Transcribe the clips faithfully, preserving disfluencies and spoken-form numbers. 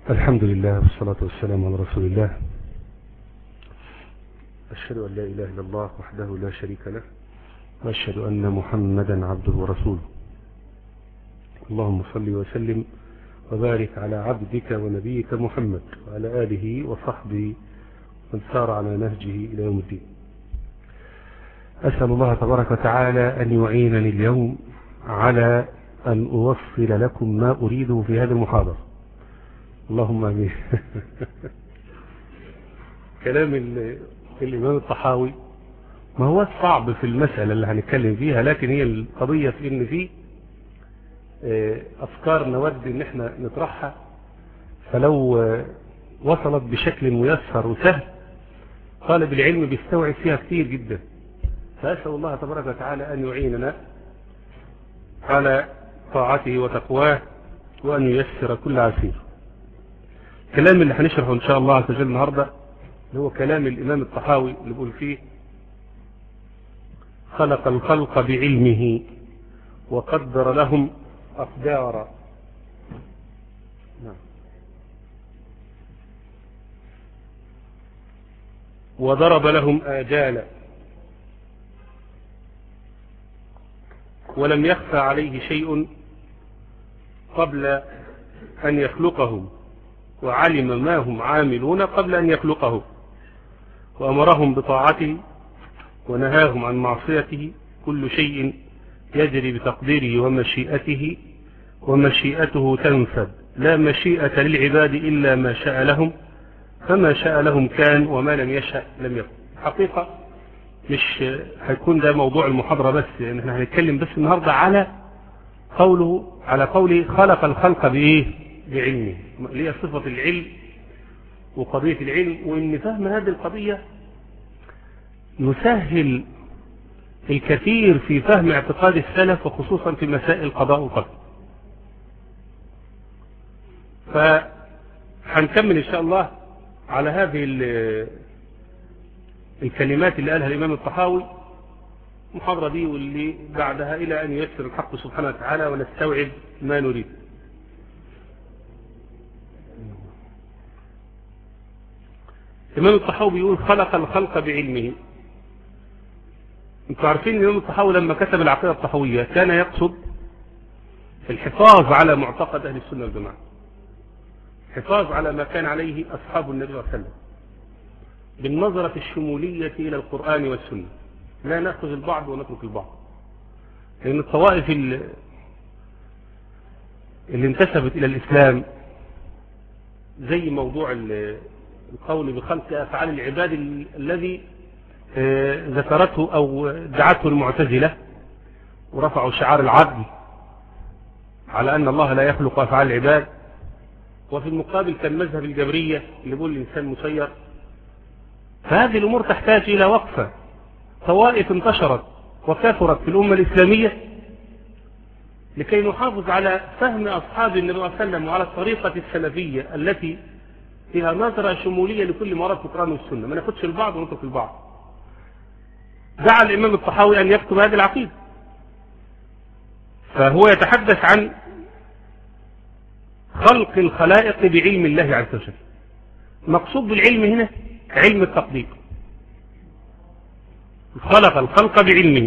الحمد لله والصلاة والسلام على رسول الله. أشهد أن لا إله إلا الله وحده لا شريك له، وأشهد أن محمدا عبده ورسوله. اللهم صل وسلم وبارك على عبدك ونبيك محمد وعلى آله وصحبه من سار على نهجه إلى يوم الدين. أسأل الله تبارك وتعالى أن يعينني اليوم على أن أوصل لكم ما أريده في هذه المحاضرة. اللهم آمين. كلام الإمام الطحاوي ما هو صعب في المسألة اللي هنتكلم فيها، لكن هي القضية في إن في أفكار نود إن احنا نطرحها، فلو وصلت بشكل ميسر وسهل طالب العلم بيستوعب فيها كتير جدا. فأسأل الله تبارك وتعالى أن يعيننا على طاعته وتقواه وأن ييسر كل عسير. الكلام اللي هنشرحه إن شاء الله عز وجل النهاردة هو كلام الإمام الطحاوي اللي بيقول فيه: خلق الخلق بعلمه وقدر لهم أقدارا. نعم. وضرب لهم آجالا، ولم يخفى عليه شيء قبل أن يخلقهم، وعلم ما هم عاملون قبل أن يخلقه، وأمرهم بطاعته ونهاهم عن معصيته. كل شيء يجري بتقديره ومشيئته، ومشيئته تنفذ، لا مشيئة للعباد إلا ما شاء لهم، فما شاء لهم كان وما لم يشاء لم يكن. حقيقة مش هيكون ده موضوع المحاضرة بس، يعني احنا هنتكلم بس النهاردة على قوله على قوله خلق الخلق بإيه؟ بعلمه، اللي هي صفة العلم وقضية العلم. وإن فهم هذه القضية نسهل الكثير في فهم اعتقاد السلف، وخصوصا في مسائل القضاء والقدر. فهنكمل إن شاء الله على هذه الكلمات اللي قالها الإمام الطحاوي المحاضرة دي واللي بعدها، إلى أن ييسر الحق سبحانه وتعالى ونستوعب ما نريد. الإمام الطحاوي بيقول: خلق الخلق بعلمه. انتم عارفين الإمام الطحاوي لما كتب العقيدة الطحاوية كان يقصد الحفاظ على معتقد أهل السنة والجماعة، الحفاظ على ما كان عليه أصحاب النبي صلى الله عليه وسلم بالنظرة الشمولية إلى القرآن والسنة، لا نأخذ البعض ونترك البعض. لأن الطوائف اللي انتسبت إلى الإسلام زي موضوع القول بخلق أفعال العباد الذي ذكرته أو دعته المعتزلة، ورفعوا شعار العدل على أن الله لا يخلق أفعال العباد. وفي المقابل كان مذهب الجبرية اللي بيقول الإنسان مسير. فهذه الأمور تحتاج إلى وقفة. طوائف انتشرت وكثرت في الأمة الإسلامية لكي نحافظ على فهم أصحاب النبي صلى الله عليه وسلم وعلى الطريقة السلفية التي فيها نظرة شمولية لكل مراد في القرآن والسنة، ما ناخدش البعض ونترك البعض. دعا الإمام الطحاوي أن يكتب هذه العقيدة، فهو يتحدث عن خلق الخلائق بعلم الله عز وجل. مقصود بالعلم هنا علم التقدير. خلق الخلق بعلمه.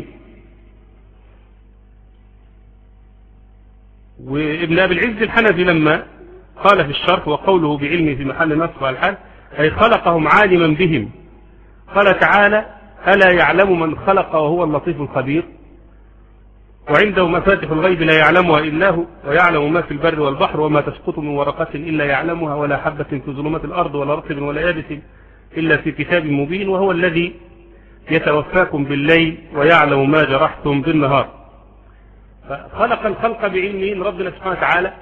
وابن أبي العز الحنفي لما قال في الشرح: وقوله بعلمه في محل نصب على الحال، أي خلقهم عالما بهم. قال تعالى: ألا يعلم من خلق وهو اللطيف الخبير، وعنده مفاتح الغيب لا يعلمها إلا هو، ويعلم ما في البر والبحر، وما تسقط من ورقة إلا يعلمها، ولا حبة في ظلمات الأرض ولا رطب ولا يابس إلا في كتاب مبين، وهو الذي يتوفاكم بالليل ويعلم ما جرحتم بالنهار. فخلق الخلق بعلمه. ربنا سبحانه وتعالى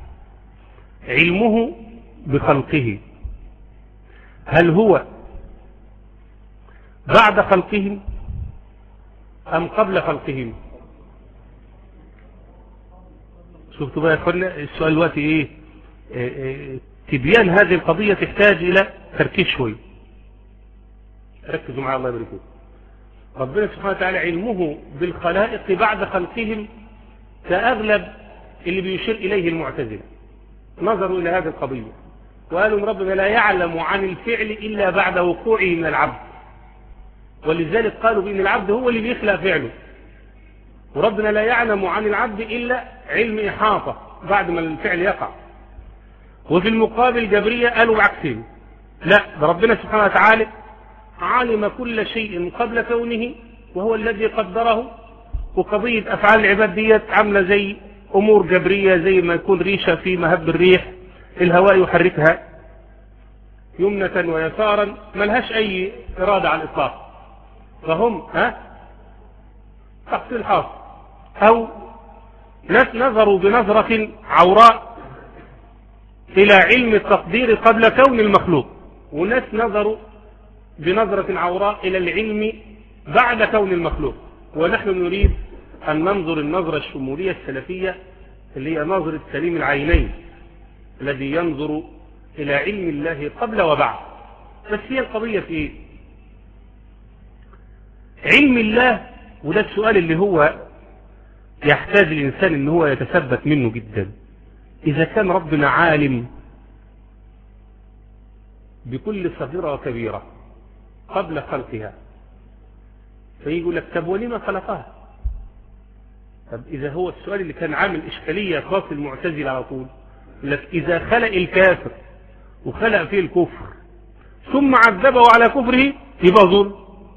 علمه بخلقه، هل هو بعد خلقهم أم قبل خلقهم؟ شفتوا بقى يا اخوانا السؤال دلوقتي ايه؟ إيه, إيه تبيان هذه القضية تحتاج إلى تركيز شوي. ركزوا معي الله يبارك فيكم. ربنا سبحانه وتعالى علمه بالخلائق بعد خلقهم كأغلب اللي بيشير إليه المعتزلة. نظروا إلى هذه القضية وقالوا ربنا لا يعلم عن الفعل إلا بعد وقوعه من العبد، ولذلك قالوا بأن العبد هو اللي بيخلق فعله، وربنا لا يعلم عن العبد إلا علم إحاطة بعد ما الفعل يقع. وفي المقابل جبرية قالوا بعكسين، لا ده ربنا سبحانه وتعالى علم كل شيء قبل كونه وهو الذي قدره. وقضية أفعال العباد ديت عاملة زي أمور جبرية، زي ما يكون ريشة في مهب الريح الهواء يحركها يمنة ويسارا، ملهاش أي إرادة على الإطلاق، فهم ها تحصيل حاصل. أو ناس نظروا بنظرة عوراء إلى علم التقدير قبل كون المخلوق، وناس نظروا بنظرة عوراء إلى العلم بعد كون المخلوق. ونحن نريد أن ننظر النظرة الشمولية السلفية اللي هي نظرة سليم العينين الذي ينظر إلى علم الله قبل وبعد. بس هي القضية في إيه؟ علم الله، وده السؤال اللي هو يحتاج الإنسان إن هو يتثبت منه جدا. إذا كان ربنا عالم بكل صغيرة وكبيرة قبل خلقها، فيقول لك طب ولما خلقها؟ طب إذا هو السؤال اللي كان عامل إشكالية خاص المعتزلة على طول، لك إذا خلق الكافر وخلق فيه الكفر ثم عذبه على كفره يبقى ظلم،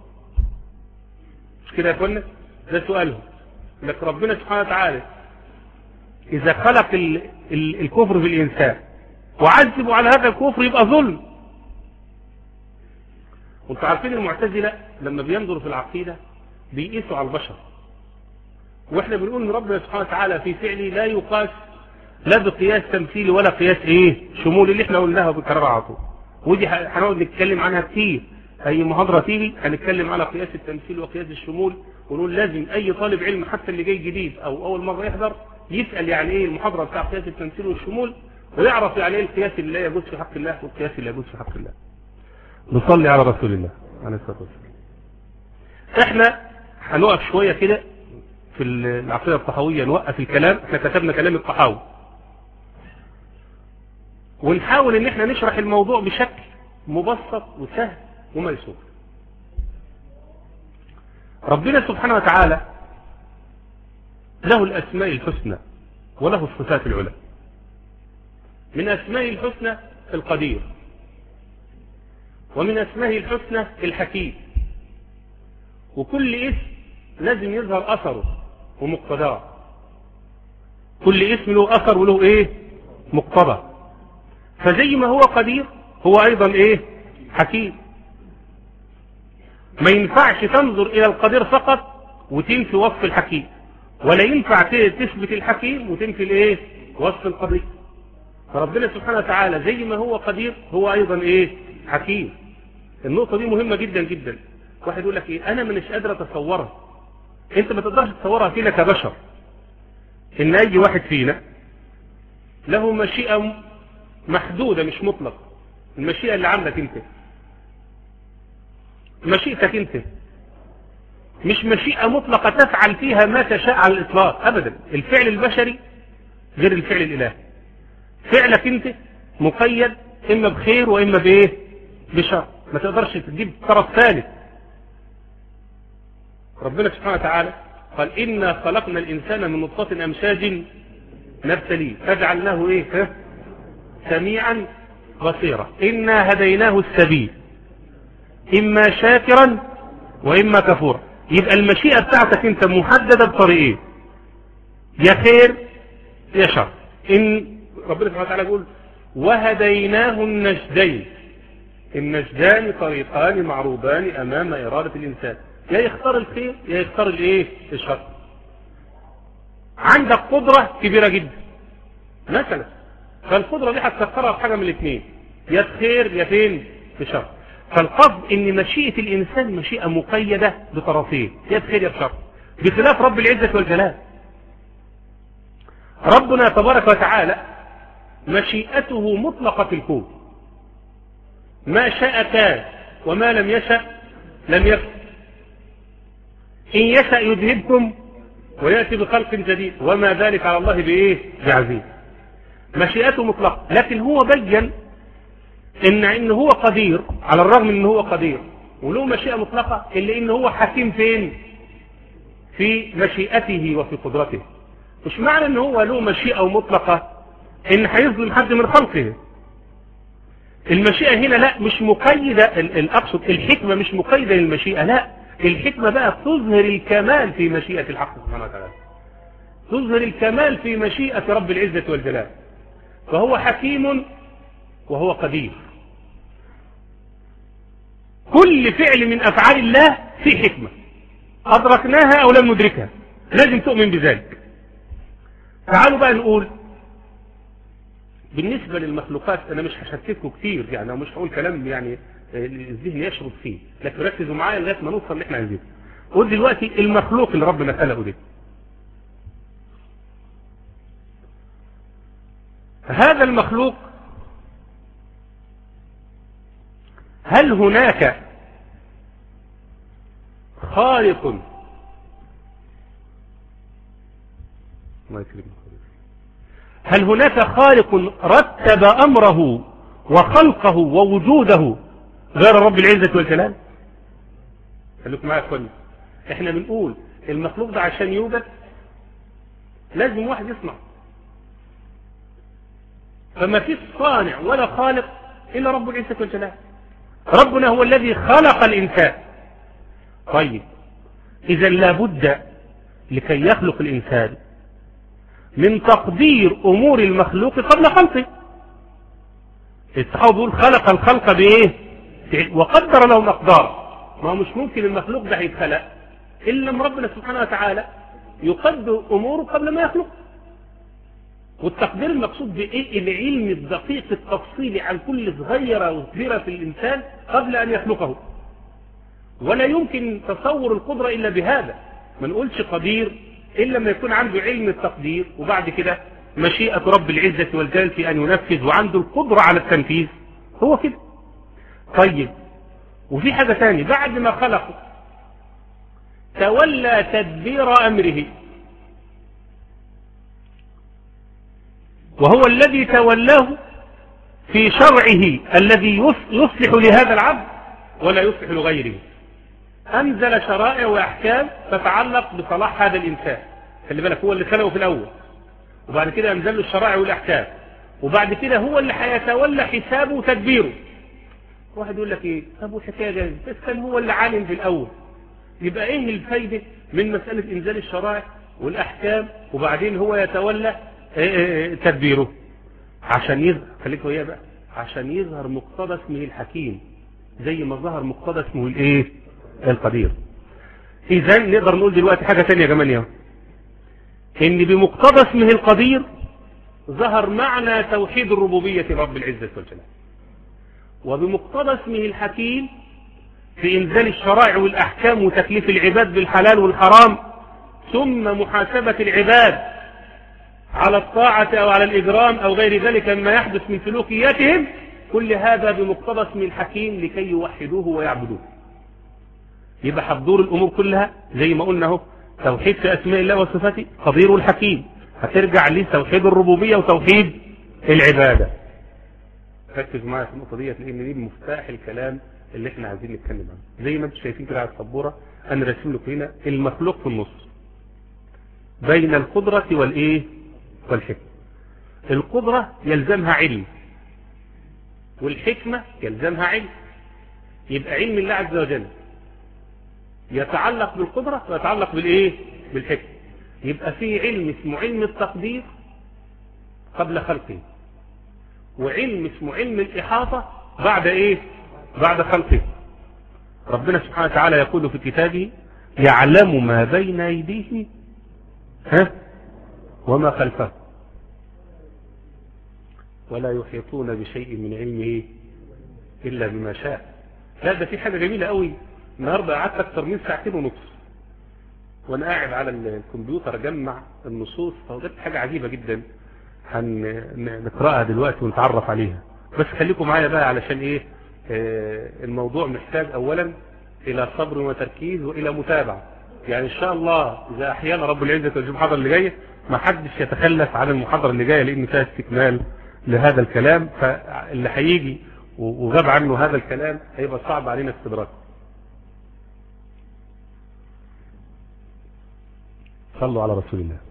مش كده يا اخوانا؟ ده سؤالهم. لك ربنا سبحانه وتعالى إذا خلق ال ال الكفر في الإنسان وعذبه على هذا الكفر يبقى ظلم. وانتم عارفين المعتزلة لما بينظروا في العقيدة بيقيسوا على البشر، واحنا بنقول ان ربنا سبحانه وتعالى في فعله لا يقاس لا بقياس تمثيلي ولا قياس ايه شمولي اللي احنا قلناها بكرر على طول، ودي هنقعد نتكلم عنها كتير. اي محاضرة تيجي هنتكلم على قياس التمثيل وقياس الشمول، ونقول لازم اي طالب علم حتى اللي جاي جديد او اول مرة يحضر يسأل يعني ايه المحاضرة بتاع قياس التمثيل والشمول، ويعرف يعني ايه القياس اللي لا يجوز في حق الله والقياس اللي يجوز في حق الله. نصلي على رسول الله عليه الصلاة والسلام. احنا هنقف شوية كده في العقيدة الطحاوية، نوقف الكلام، احنا كتبنا كلام الطحاوي ونحاول ان احنا نشرح الموضوع بشكل مبسط وسهل وميسور. ربنا سبحانه وتعالى له الاسماء الحسنى وله الصفات العلى. من اسماء الحسنى القدير، ومن اسمائه الحسنى الحكيم، وكل اسم لازم يظهر اثره ومقتضاه، كل اسم له اثر وله ايه مقتضى. فزي ما هو قدير هو ايضا ايه حكيم. ما ينفعش تنظر الى القدير فقط وتنفي وصف الحكيم، ولا ينفع تثبت الحكيم وتنفي الايه وصف القدير. فربنا سبحانه وتعالى زي ما هو قدير هو ايضا ايه حكيم. النقطة دي مهمة جدا جدا. واحد يقول لك ايه انا مش قادر اتصورها، انت ما تقدرش تصورها فينا كبشر، ان اي واحد فينا له مشيئة محدودة مش مطلق. المشيئة اللي عندك انت، مشيئتك انت مش مشيئة مطلقة تفعل فيها ما تشاء على الاطلاق ابدا. الفعل البشري غير الفعل الالهي. فعلك انت مقيد اما بخير واما بايه بشر، ما تقدرش تجيب طرف ثالث. ربنا سبحانه وتعالى قال إنا خلقنا الإنسان من نطفة أمشاج نبتليه فجعلناه إيه سميعا بصيرا إنا هديناه السبيل إما شاكرا وإما كفورا. يبقى المشيئة بتاعتك أنت محددة بطريقين، يا خير يا شر. إن ربنا سبحانه وتعالى يقول وهديناه النجدين، النجدان طريقان معروضان أمام إرادة الإنسان، يا يختار الخير يا يختار الايه الشر. عندك قدرة كبيرة جدا مثلا، فالقدرة دي هتسخرها في حاجة من الاثنين، يا خير يا فين في شر. فالقصد ان مشيئة الانسان مشيئة مقيدة بطرفين، يا خير يا شر، بخلاف رب العزة والجلال. ربنا تبارك وتعالى مشيئته مطلقة في الكون، ما شاء كان وما لم يشاء لم يكن. إن يشاء يذهبكم ويأتي بخلق جديد وما ذلك على الله بإيه بعزيز. مشيئته مطلقة، لكن هو بين ان ان هو قدير، على الرغم من ان هو قدير وله مشيئة مطلقة، الا ان هو حكيم فين؟ في مشيئته وفي قدرته. مش معنى ان هو له مشيئة مطلقة ان هيظلم حد من خلقه. المشيئة هنا لا مش مقيدة، الاقصد الحكمة مش مقيدة للمشيئة، لا الحكمة بقى تظهر الكمال في مشيئة الحق سبحانه وتعالى، تظهر الكمال في مشيئة رب العزة والجلال. فهو حكيم وهو قدير. كل فعل من أفعال الله في حكمة أدركناها أو لم ندركها، لازم تؤمن بذلك. تعالوا بقى نقول بالنسبة للمخلوقات، أنا مش هشتتكم كتير يعني، مش هقول كلام يعني الذهن يشرب فيه، لكن ركزوا معايا لغاية ما نوصل اللي احنا عايزينه. قول دلوقتي المخلوق اللي ربنا خلقه ده، هذا المخلوق هل هناك خالق هل هناك خالق رتب أمره وخلقه ووجوده غير رب العزة والجلال؟ خليكم معايا يا اخواني، احنا بنقول المخلوق ده عشان يوجد لازم واحد يصنع، فما فيش صانع ولا خالق إلا رب العزة والجلال. ربنا هو الذي خلق الإنسان. طيب إذا لابد لكي يخلق الإنسان من تقدير أمور المخلوق قبل خلقه. الصحابة بيقول خلق الخلق بإيه؟ وقدر له مقدار. ما مش ممكن المخلوق ده هيتخلق إلا لما ربنا سبحانه وتعالى يقدر أموره قبل ما يخلق. والتقدير المقصود بإيه؟ العلم الدقيق التفصيلي عن كل صغيرة وكبيرة في الإنسان قبل أن يخلقه. ولا يمكن تصور القدرة إلا بهذا. ما نقولش قدير إلا لما يكون عنده علم التقدير، وبعد كده مشيئة رب العزة والجلال في أن ينفذ، وعنده القدرة على التنفيذ. هو كده. طيب وفي حاجة ثانية، بعد ما خلقه تولى تدبير أمره، وهو الذي تولاه في شرعه الذي يصلح لهذا العبد ولا يصلح لغيره. أنزل شرائع وأحكام تتعلق بصلاح هذا الإنسان. خلي بالك، هو اللي خلقه في الأول، وبعد كده أنزل له الشرائع والأحكام، وبعد كده هو اللي هيتولى حسابه وتدبيره. واحد يقول لك إيه؟ طب والحكاية جاهزة، بس كان هو اللي عالم في الأول. يبقى إيه الفايدة من مسألة إنزال الشرائع والأحكام وبعدين هو يتولى تدبيره؟ عشان يظهر، خليك وياه بقى، عشان يظهر مقتضى اسمه الحكيم زي ما ظهر مقتضى اسمه الايه؟ القدير. اذا نقدر نقول دلوقتي حاجة ثانية كمان يا ان بمقتضى اسمه القدير ظهر معنى توحيد الربوبية رب العزة والجلال، وبمقتضى اسمه الحكيم في انزال الشرائع والاحكام وتكليف العباد بالحلال والحرام، ثم محاسبة العباد على الطاعة أو على الإجرام أو غير ذلك مما يحدث من سلوكياتهم. كل هذا بمقتضى اسم الحكيم لكي يوحدوه ويعبدوه. يبقى حضور الأمور كلها زي ما قلنا اهو، توحيد في أسماء الله وصفاته قدير الحكيم، هترجع ليه توحيد الربوبية وتوحيد العبادة. ركز معايا في النقطة ديت لأن دي مفتاح الكلام اللي احنا عايزين نتكلم عنه. زي ما انتم شايفين كده على السبورة أنا راسم لكم هنا المخلوق في النص بين القدرة والإيه؟ والحكمة. القدرة يلزمها علم، والحكمة يلزمها علم. يبقى علم الله عز وجل يتعلق بالقدرة ويتعلق بالإيه؟ بالحكمة. يبقى في علم اسمه علم التقدير قبل خلقه، وعلم اسمه علم الإحاطة بعد إيه؟ بعد خلقه. ربنا سبحانه وتعالى يقول في كتابه يعلم ما بين أيديه ها وما خلفه ولا يحيطون بشيء من علمه إلا بما شاء. لا ده في حاجة جميلة قوي. النهاردة قعدت أكثر من ساعتين ونص وأنا قاعد على الكمبيوتر أجمع النصوص، فوجدت حاجة عجيبة جدا هنقرأها دلوقتي ونتعرف عليها. بس خليكم معايا بقى علشان إيه؟ آه الموضوع محتاج أولا إلى صبر وتركيز وإلى متابعة. يعني إن شاء الله إذا أحيانا رب العزة والجل المحاضرة اللي جاية ما حدش يتخلف عن المحاضرة اللي جاية، لأن فيها استكمال لهذا الكلام. فاللي هيجي وغاب عنه هذا الكلام هيبقى صعب علينا استدراكه. صلوا على رسول الله.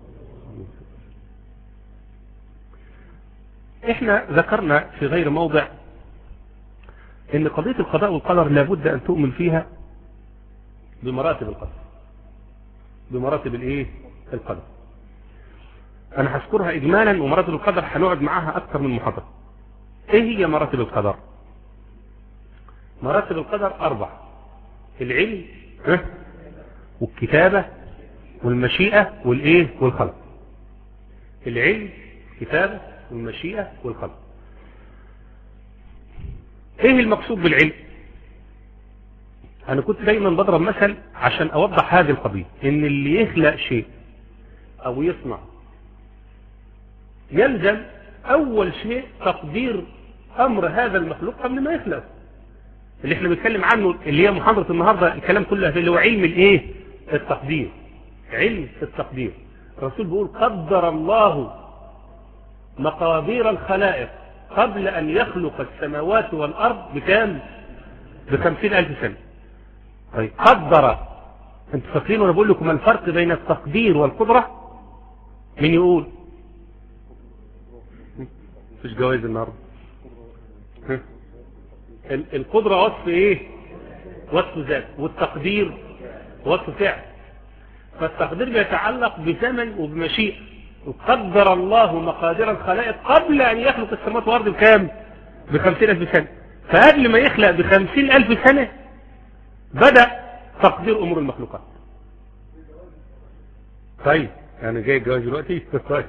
احنا ذكرنا في غير موضع ان قضية القضاء والقدر لابد ان تؤمن فيها بمراتب القدر، بمراتب الايه القدر. انا هذكرها اجمالا، ومراتب القدر هنقعد معاها اكثر من محاضرة. ايه هي مراتب القدر؟ مراتب القدر اربع: العلم والكتابة والمشيئة والايه والخلق. العلم، الكتابة والمشيئة والخلق. ايه المقصود بالعلم؟ انا كنت دايما بضرب مثل عشان اوضح هذه القضية، ان اللي يخلق شيء او يصنع يلزم اول شيء تقدير امر هذا المخلوق قبل ما يخلق، اللي احنا بنتكلم عنه اللي هي محاضرة النهاردة الكلام كله اللي هو علم الايه التقدير. علم التقدير. الرسول بيقول قدر الله مقادير الخلائق قبل ان يخلق السماوات والارض بكام؟ بخمسين الف سنة. طيب قدر، انتوا فاكرين وانا بقول لكم الفرق بين التقدير والقدرة؟ مين يقول؟ مفيش جوائز النهارده. القدرة وصف ايه؟ وصف ذات، والتقدير وصف فعل. فالتقدير بيتعلق بزمن وبمشيئة. قدر الله مقادير الخلائق قبل ان يخلق السماوات والارض بكام؟ بخمسين الف سنة. فقبل ما يخلق بخمسين الف سنة بدأ تقدير امور المخلوقات. طيب يعني جاي الجواز دلوقتي.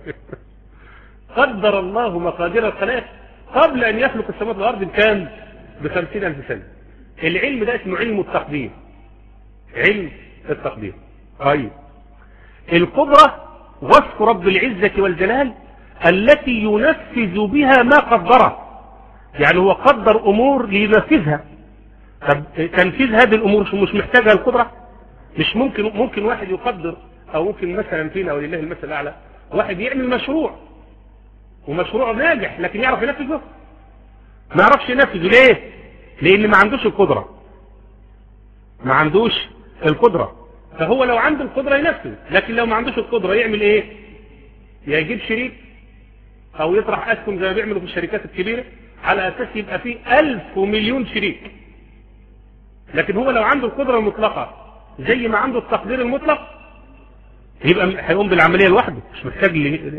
قدر الله مقادير الخلائق قبل ان يخلق السماوات والارض بكام؟ بخمسين الف سنة. العلم ده اسمه علم التقدير. علم التقدير. طيب القدرة وصف رب العزة والجلال التي ينفذ بها ما قدره، يعني هو قدر امور لينفذها. طب تنفيذ هذه الامور مش محتاجها القدرة؟ مش ممكن ممكن واحد يقدر، او ممكن مثلا فينا ولله المثل الاعلى واحد يعمل مشروع ومشروع ناجح لكن يعرف ينفذه؟ ما يعرفش ينفذه. ليه؟ لان ما عندوش القدرة. ما عندوش القدرة. فهو لو عنده القدرة ينفذ، لكن لو ما عندوش القدرة يعمل ايه؟ يجيب شريك او يطرح اسهم زي ما بيعملوا في الشركات الكبيرة على اساس يبقى فيه الف ومليون شريك. لكن هو لو عنده القدرة المطلقة زي ما عنده التقدير المطلق يبقى هيقوم بالعملية لوحده، مش محتاج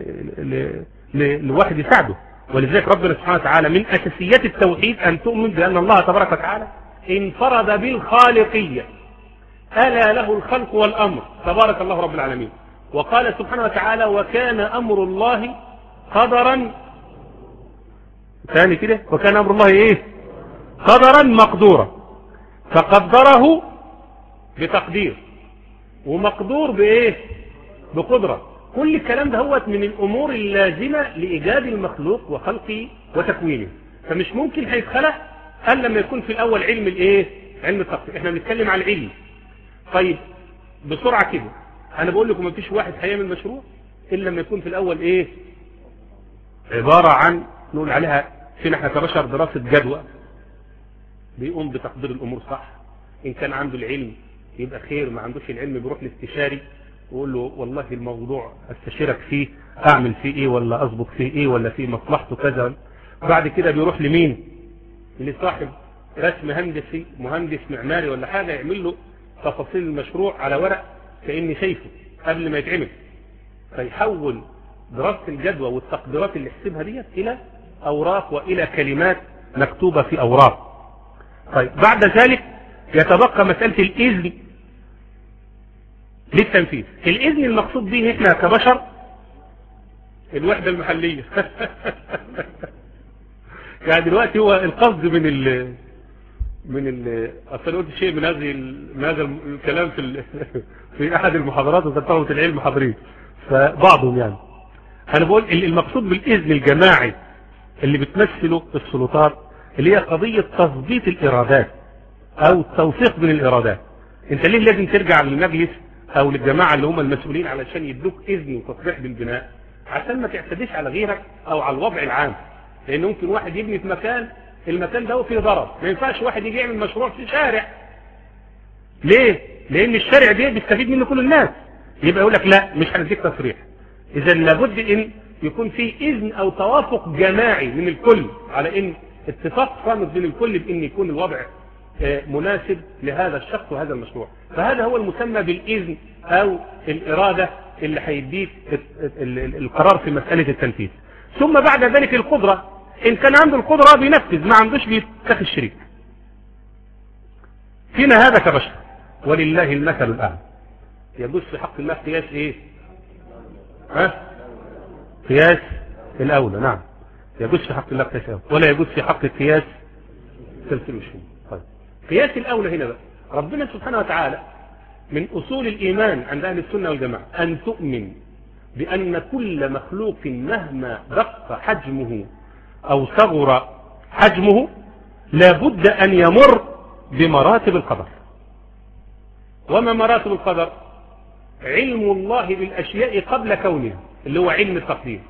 لواحد يساعده. ولذلك ربنا سبحانه وتعالى من اساسيات التوحيد ان تؤمن بان الله تبارك وتعالى انفرد بالخالقية، ألا له الخلق والأمر، تبارك الله رب العالمين. وقال سبحانه وتعالى وكان أمر الله قدرا، ثاني كده، وكان أمر الله إيه؟ قدرا مقدورا. فقدره بتقدير، ومقدور بإيه؟ بقدرة. كل الكلام ده هو من الأمور اللازمة لإيجاد المخلوق وخلقه وتكوينه. فمش ممكن هيتخلق ألا لما يكون في الأول علم الإيه؟ علم التقدير. إحنا بنتكلم عن العلم. طيب بسرعة كده انا بقول لكم مفيش واحد هيعمل مشروع الا لما يكون في الاول ايه؟ عبارة عن نقول عليها فينا احنا كبشر دراسة جدوى، بيقوم بتقدير الامور صح. ان كان عنده العلم يبقى خير، ما عندوش العلم بيروح لاستشاري ويقول له والله الموضوع استشيرك فيه اعمل فيه ايه ولا اضبط فيه ايه ولا فيه مصلحته كذا. بعد كده بيروح لمين؟ لصاحب رسم هندسي، مهندس معماري ولا حاجة، يعمل له تفاصيل المشروع على ورق كأني شايفه قبل ما يتعمل. فيحول دراسة الجدوى والتقديرات اللي حسبها ديت الى اوراق والى كلمات مكتوبة في اوراق. طيب بعد ذلك يتبقى مسألة الاذن للتنفيذ. الاذن المقصود به احنا كبشر الوحدة المحلية. يعني دلوقتي هو القصد من ال من ال اصل قلت شيء من هذه من هذا الكلام في في احد المحاضرات وكان طلبة العلم حاضرين فبعضهم، يعني انا بقول المقصود بالاذن الجماعي اللي بتمثله السلطات اللي هي قضية تظبيط الارادات او التوفيق بين الارادات. انت ليه لازم ترجع للمجلس او للجماعة اللي هم المسؤولين علشان يدوك اذن وتصريح بالبناء؟ عشان ما تعتديش على غيرك او على الوضع العام. لان ممكن واحد يبني في مكان المكان ده فيه ضرر، ما ينفعش واحد يجي يعمل مشروع في شارع. ليه؟ لان الشارع ده بيستفيد منه كل الناس، يبقى يقول لك لا مش هنديك تصريح. اذا لابد ان يكون في اذن او توافق جماعي من الكل على ان اتفاق صامت بين الكل بان يكون الوضع مناسب لهذا الشخص وهذا المشروع. فهذا هو المسمى بالاذن او الاراده اللي هيديك القرار في مساله التنفيذ. ثم بعد ذلك القدره، ان كان عنده القدره بينفذ، ما عندوش بيتخذ شريك. فينا هذا كبشر ولله المثل الاعلى. يجوز في حق الله قياس ايه؟ ها؟ قياس الاولى. نعم يجوز في حق الله قياس الاولى، ولا يجوز في حق القياس تمثيل الشيء. طيب قياس الاولى هنا بقى، ربنا سبحانه وتعالى من اصول الايمان عند اهل السنه والجماعه ان تؤمن بان كل مخلوق مهما دق حجمه او صغر حجمه لابد ان يمر بمراتب القدر. وما مراتب القدر؟ علم الله بالاشياء قبل كونها، اللي هو علم التقدير،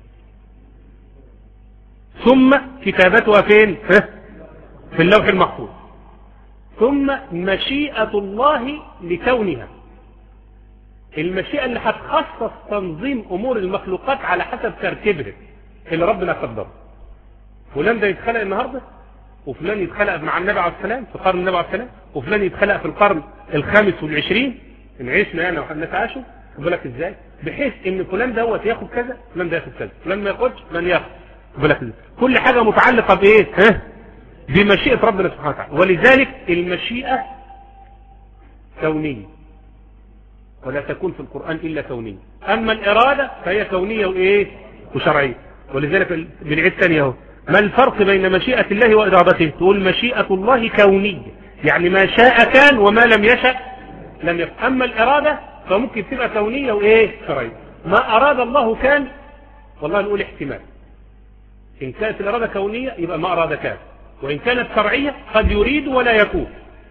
ثم كتابتها فين؟ في اللوح المحفوظ، ثم مشيئة الله لكونها، المشيئة اللي هتخصص تنظيم امور المخلوقات على حسب ترتيبها اللي ربنا قدره. فلان ده يتخلق النهارده، وفلان يتخلق مع النبي عليه السلام في قرن النبي عليه السلام، وفلان يتخلق في القرن الخامس والعشرين ان عشنا يعني والناس عاشوا. يقول لك ازاي؟ بحيث ان فلان دوت ياخد كذا، فلان ده ياخد كذا، فلان ما ياخدش، فلان ياخد. يقول لك كل حاجه متعلقه بايه؟ ها؟ بمشيئه ربنا سبحانه وتعالى. ولذلك المشيئه كونيه، ولا تكون في القران الا كونيه. اما الاراده فهي كونيه وايه؟ وشرعيه. ولذلك بالعيد ثانيه اهو، ما الفرق بين مشيئه الله وارادته؟ تقول مشيئه الله كونيه، يعني ما شاء كان وما لم يشأ لم يكن. اما الاراده فممكن تبقى كونيه وايه؟ شرعيه. ما اراد الله كان، والله نقول احتمال. ان كانت الاراده كونيه يبقى ما اراد كان، وان كانت شرعيه قد يريد ولا يكون.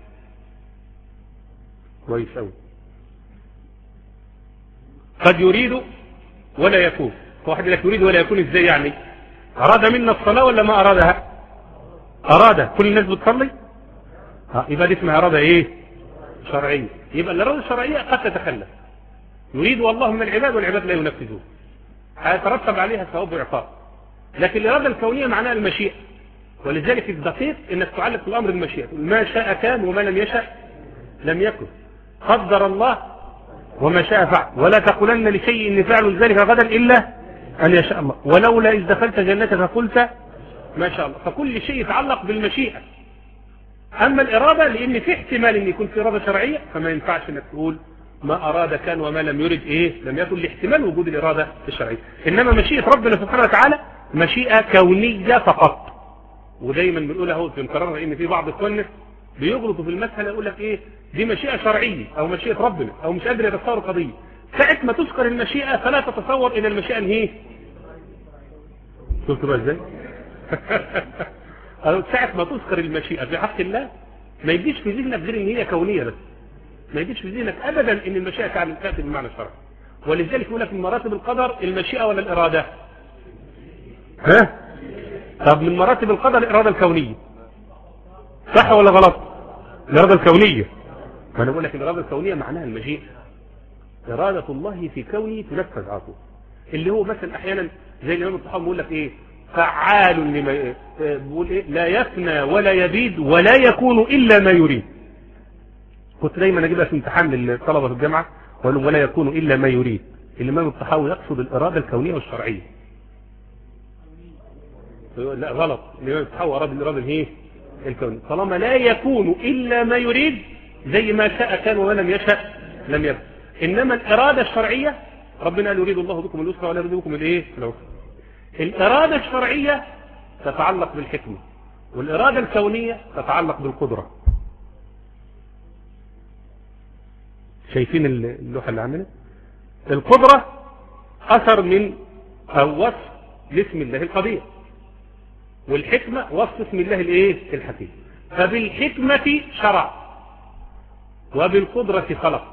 كويس قوي. قد يريد ولا يكون. واحد لك يريد ولا يكون ازاي يعني؟ اراد منا الصلاه ولا ما ارادها؟ اراد. كل الناس بتصلي؟ ها يبقى دي اسمها اراده ايه؟ شرعيه. يبقى الاراده الشرعيه قد تتخلف، يريد الله من العباد والعباد لا ينفذون، هيترتب عليها ثواب وعقاب. لكن الاراده الكونيه معناها المشيئه. ولذلك الدقيق انك تعلق الامر بالمشيئه، ما شاء كان وما لم يشاء لم يكن. قدر الله وما شاء فعل، ولا تقولن لشيء اني فاعل ذلك غدا الا ان يشاء الله، ولولا اذ دخلت جنتك قلت ما شاء الله. فكل شيء يتعلق بالمشيئه. اما الاراده لان في احتمال ان يكون في اراده شرعيه، فما ينفعش انك تقول ما اراد كان وما لم يرد ايه لم يكن، لاحتمال وجود الاراده الشرعيه. انما مشيئه ربنا سبحانه وتعالى مشيئه كونيه فقط. ودايما بنقول اهو بنكررها ان في بعض اخواننا بيغلطوا في المساله، يقول لك ايه دي مشيئه شرعيه او مشيئه ربنا او مش قادر يتصور قضيه. ساعه ما تذكر المشيئه فلا تتصور الى المشيئه ان هي شفتوا بقى ازاي؟ ساعه ما تذكر المشيئه في حق الله ما يجيش في ذهنك غير ان هي كونيه بس، ما يجيش في ذهنك ابدا ان المشيئه تاتي بالمعنى الشرعي. ولذلك يقول لك من مراتب القدر المشيئه ولا الاراده؟ ها؟ طب من مراتب القدر الاراده الكونيه، صح ولا غلط؟ الاراده الكونيه. ما انا بقول لك الاراده الكونيه معناها المشيئه، اراده الله في كونه تنفذ على طول. اللي هو مثلا احيانا زي الامام الطحاوي بيقول لك ايه فعال لما إيه؟ بيقول ايه لا يفنى ولا يبيد ولا يكون الا ما يريد. كنت دايما اجيبها في امتحان للطلبه في الجامعه واقول ولا يكون الا ما يريد. الامام الطحاوي يقصد الاراده الكونيه والشرعيه. لا غلط، الامام الطحاوي اراد الاراده الايه الكونيه. طالما لا يكون الا ما يريد زي ما شاء كان وما لم يشاء لم يكن. انما الاراده الشرعيه ربنا قال يريد الله بكم اليسر ولا يريد بكم الايه العسر. الاراده الشرعيه تتعلق بالحكمه، والاراده الكونيه تتعلق بالقدره. شايفين اللوحه اللي عاملها؟ القدره اثر من او وصف لاسم الله القدير، والحكمه وصف اسم الله الايه الحكيم. فبالحكمه شرع وبالقدره خلق.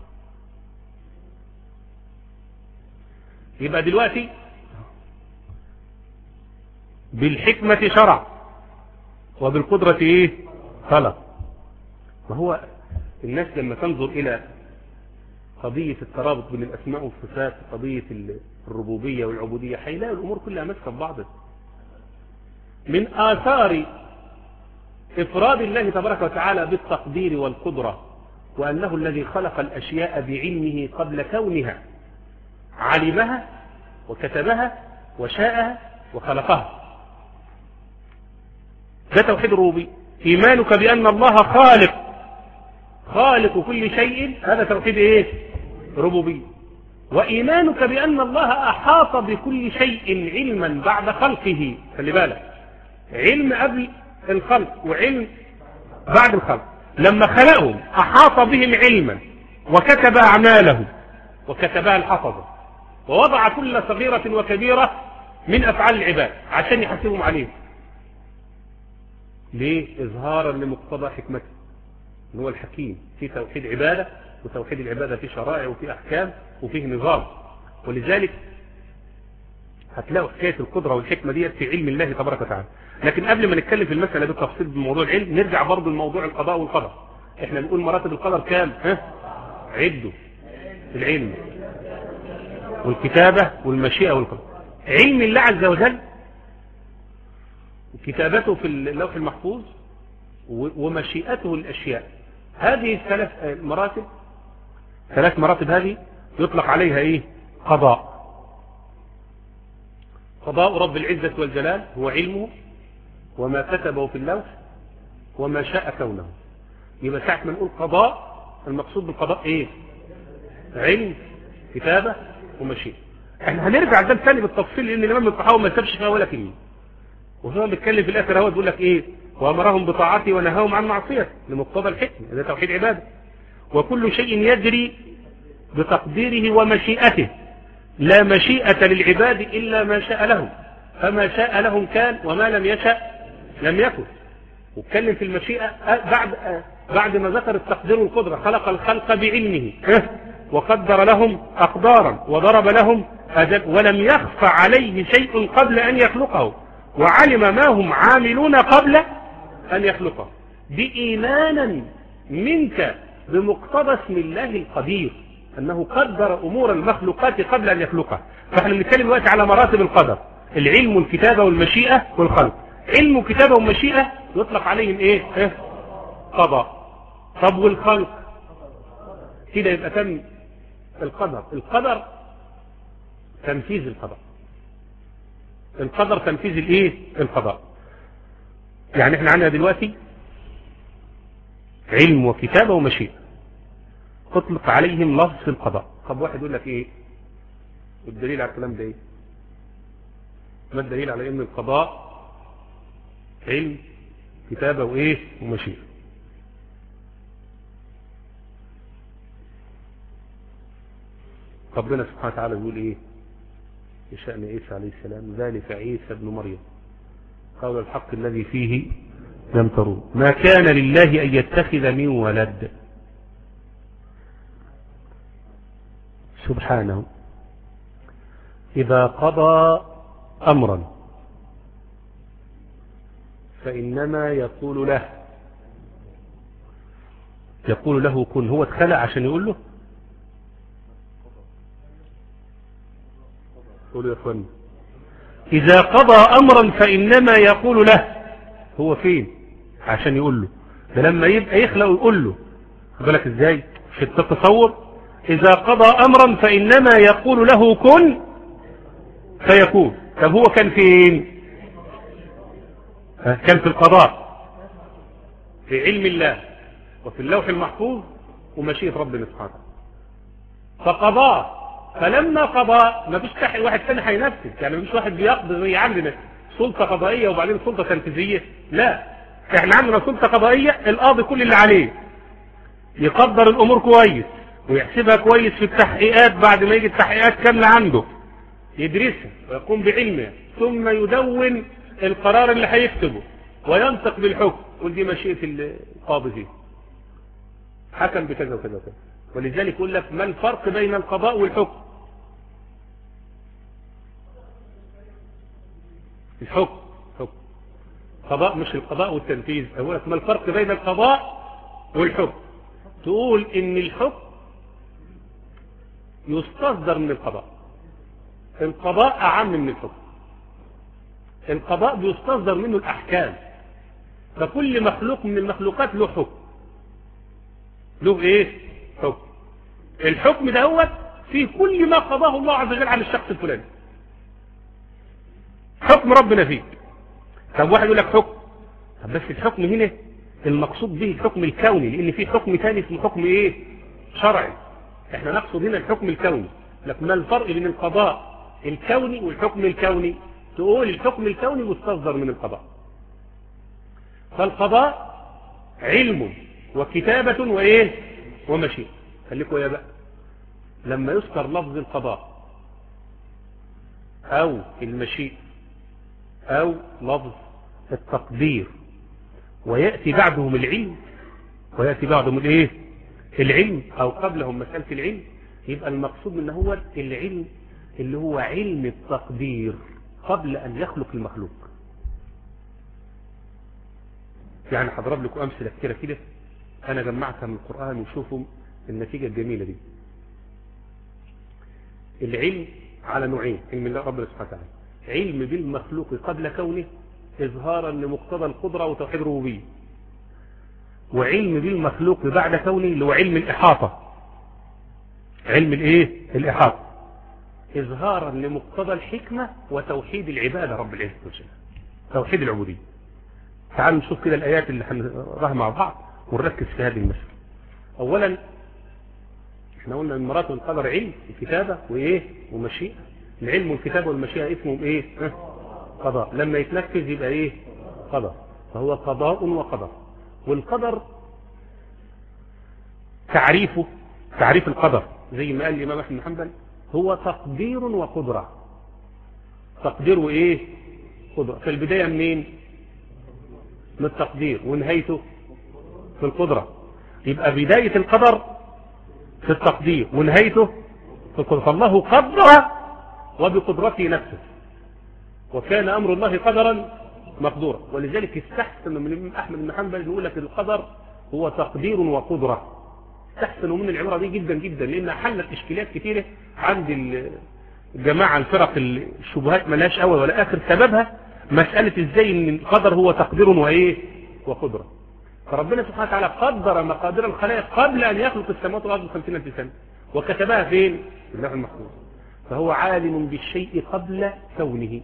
يبقى دلوقتي بالحكمة شرع وبالقدرة ايه خلق. ما هو الناس لما تنظر الى قضية الترابط بين الاسماء والصفات وقضية الربوبية والعبودية هيلاقي الامور كلها ماسكة في بعضها. من آثار إفراد الله تبارك وتعالى بالتقدير والقدرة وأنه الذي خلق الأشياء بعلمه قبل كونها، علمها وكتبها وشاءها وخلقها. ده توحيد الربوبية. إيمانك بأن الله خالق خالق كل شيء، هذا توحيد إيه؟ ربوبية. وإيمانك بأن الله أحاط بكل شيء علما بعد خلقه، خلي بالك، علم قبل الخلق وعلم بعد الخلق. لما خلقهم أحاط بهم علما وكتب أعمالهم وكتبها الحفظة ووضع كل صغيرة وكبيرة من أفعال العباد عشان يحاسبهم عليه. ليه؟ إظهارا لمقتضى حكمته، هو الحكيم. في توحيد عبادة، وتوحيد العبادة في شرائع وفي أحكام وفيه نظام. ولذلك هتلاقوا حكاية القدرة والحكمة دي في علم الله تبارك وتعالى. لكن قبل ما نتكلم في المسألة بالتفصيل بموضوع العلم، نرجع برضو لموضوع القضاء والقدر. احنا بنقول مراتب القدر كام؟ ها؟ عدوا: العلم والكتابة والمشيئة والقدر. علم الله عز وجل وكتابته في اللوح المحفوظ ومشيئته الأشياء، هذه الثلاث مراتب ثلاث مراتب هذه يطلق عليها ايه؟ قضاء. قضاء رب العزة والجلال هو علمه وما كتبه في اللوح وما شاء كونه. يبقى ساعة ما نقول قضاء، المقصود بالقضاء ايه؟ علم، كتابة، ومشيئة. احنا هنرجع ده ثاني بالتفصيل لان الامام الطحاوي ما سابش فيها ولا كلمه. وهو بيتكلم في الاخر هو بيقول لك ايه؟ وامرهم بطاعته ونهاهم عن معصيته لمقتضى الحكمه. ده توحيد عباده. وكل شيء يجري بتقديره ومشيئته، لا مشيئة للعباد إلا ما شاء لهم، فما شاء لهم كان وما لم يشاء لم يكن. واتكلم في المشيئة بعد بعد ما ذكر التقدير والقدرة. خلق الخلق بعلمه وقدر لهم أقدارا وضرب لهم أجل، ولم يخفى عليه شيء قبل أن يخلقه، وعلم ما هم عاملون قبل أن يخلقه. بإيمانا منك بمقتضى اسم الله القدير، أنه قدر أمور المخلوقات قبل أن يخلقها. فإحنا بنتكلم دلوقتي على مراتب القدر: العلم والكتابة والمشيئة والخلق. علم وكتابة ومشيئة يطلق عليهم إيه؟ إيه؟ قضاء. طب والخلق؟ كده يبقى تم القدر. القدر تنفيذ القضاء. القدر تنفيذ الإيه؟ القضاء. يعني إحنا عندنا دلوقتي علم وكتابة ومشيئة، تطلق عليهم لفظ القضاء. طب واحد يقول لك ايه الدليل على الكلام ده؟ ايه ما الدليل على ان القضاء علم، كتابة وايه ومشيئة؟ ربنا سبحانه وتعالى يقول ايه بشأن عيسى عليه السلام: ذلك عيسى ابن مريم قول الحق الذي فيه يمترون ما كان لله ان يتخذ من ولد سبحانه، إذا قضى أمرا فإنما يقول له يقول له كن. هو اتخلق عشان يقول له؟ قولوا يا اخواني: إذا قضى أمرا فإنما يقول له. هو فين عشان يقول له؟ ده لما يبقى يخلق ويقول له. خد بالك ازاي في التصور؟ إذا قضى أمرا فإنما يقول له كن فيكون. طب هو كان فين؟ كان في القضاء، في علم الله وفي اللوح المحفوظ ومشيئة ربنا سبحانه. فقضاه، فلما قضى ما فيش واحد ثاني هينفذ. يعني ما فيش واحد بيقضي زي عندنا سلطة قضائية وبعدين سلطة تنفيذية. لا، احنا عندنا سلطة قضائية، القاضي كل اللي عليه يقدر الأمور كويس ويحسبها كويس في التحقيقات. بعد ما يجي التحقيقات كاملة عنده يدرسها ويقوم بعلمها، ثم يدون القرار اللي هيكتبه وينطق بالحكم. ودي مشيئة القاضي فيه، حكم بكذا وكذا وكذا. ولذلك يقول لك: ما الفرق بين القضاء والحكم؟ الحكم حكم قضاء مش القضاء والتنفيذ. أقول لك ما الفرق بين القضاء والحكم؟ تقول إن الحكم يستصدر من القضاء، القضاء أعم من الحكم. القضاء بيستصدر منه الأحكام، فكل مخلوق من المخلوقات له حكم، له إيه؟ حكم. الحكم ده هو في كل ما قضاه الله عز وجل عن الشخص الفلاني، حكم ربنا فيه. طب واحد يقول لك حكم، طب بس الحكم هنا المقصود به الحكم الكوني، لأن في حكم ثاني اسمه حكم إيه؟ شرعي. احنا نقصد هنا الحكم الكوني. لكن ما الفرق بين القضاء الكوني والحكم الكوني؟ تقول الحكم الكوني مستصدر من القضاء. فالقضاء علم وكتابة وإيه؟ ومشيئة. خليكوا يا بقى لما يذكر لفظ القضاء أو المشيئة أو لفظ التقدير ويأتي بعدهم العلم، ويأتي بعدهم الإيه؟ العلم، أو قبلهم مسألة العلم، يبقى المقصود منه هو العلم اللي هو علم التقدير قبل أن يخلق المخلوق. يعني هضرب لكم أمثلة كتيرة كده أنا جمعتها من القرآن وشوفوا النتيجة الجميلة دي. العلم على نوعين، علم الله ربنا سبحانه وتعالى، علم بالمخلوق قبل كونه إظهارا لمقتضى القدرة وتوحيد الربوبية، وعلم بالمخلوق بعد كونه اللي هو علم الإحاطة، علم الإيه؟ الإحاطة، إظهارا لمقتضى الحكمة وتوحيد العبادة رب العزة والجلال، توحيد العبودية. تعالوا نشوف كده الآيات اللي هنقراها مع بعض ونركز في هذه المسألة. أولا احنا قلنا ان مراتب القدر علم الكتابة وإيه؟ ومشيئة. العلم والكتابة والمشيئة اسمهم إيه؟ قضاء. لما يتنفذ يبقى إيه؟ قضاء. فهو قضاء وقدر. والقدر تعريفه، تعريف القدر زي ما قال الإمام أحمد بن حنبل هو تقدير وقدرة. تقدير وإيه؟ قدرة. فالبداية منين؟ من التقدير، ونهايته في القدرة. يبقى بداية القدر في التقدير ونهايته في القدرة. فالله قدر وبقدرته نفسه، وكان أمر الله قدرا مقدورا. ولذلك استحسن من الإمام أحمد بن حنبل يقول لك القدر هو تقدير وقدرة. استحسنوا من العبارة دي جدا جدا، لأنها حلت إشكاليات كثيرة عند الجماعة الفرق الشبهات ملاش أول ولا آخر. سببها مسألة إزاي إن القدر هو تقدير وإيه؟ وقدرة. فربنا سبحانه وتعالى قدر مقادير الخلائق قبل أن يخلق السماوات والأرض بخمسين ألف سنة، وكتبها فين؟ في اللوح المحفوظ. فهو عالم بالشيء قبل كونه،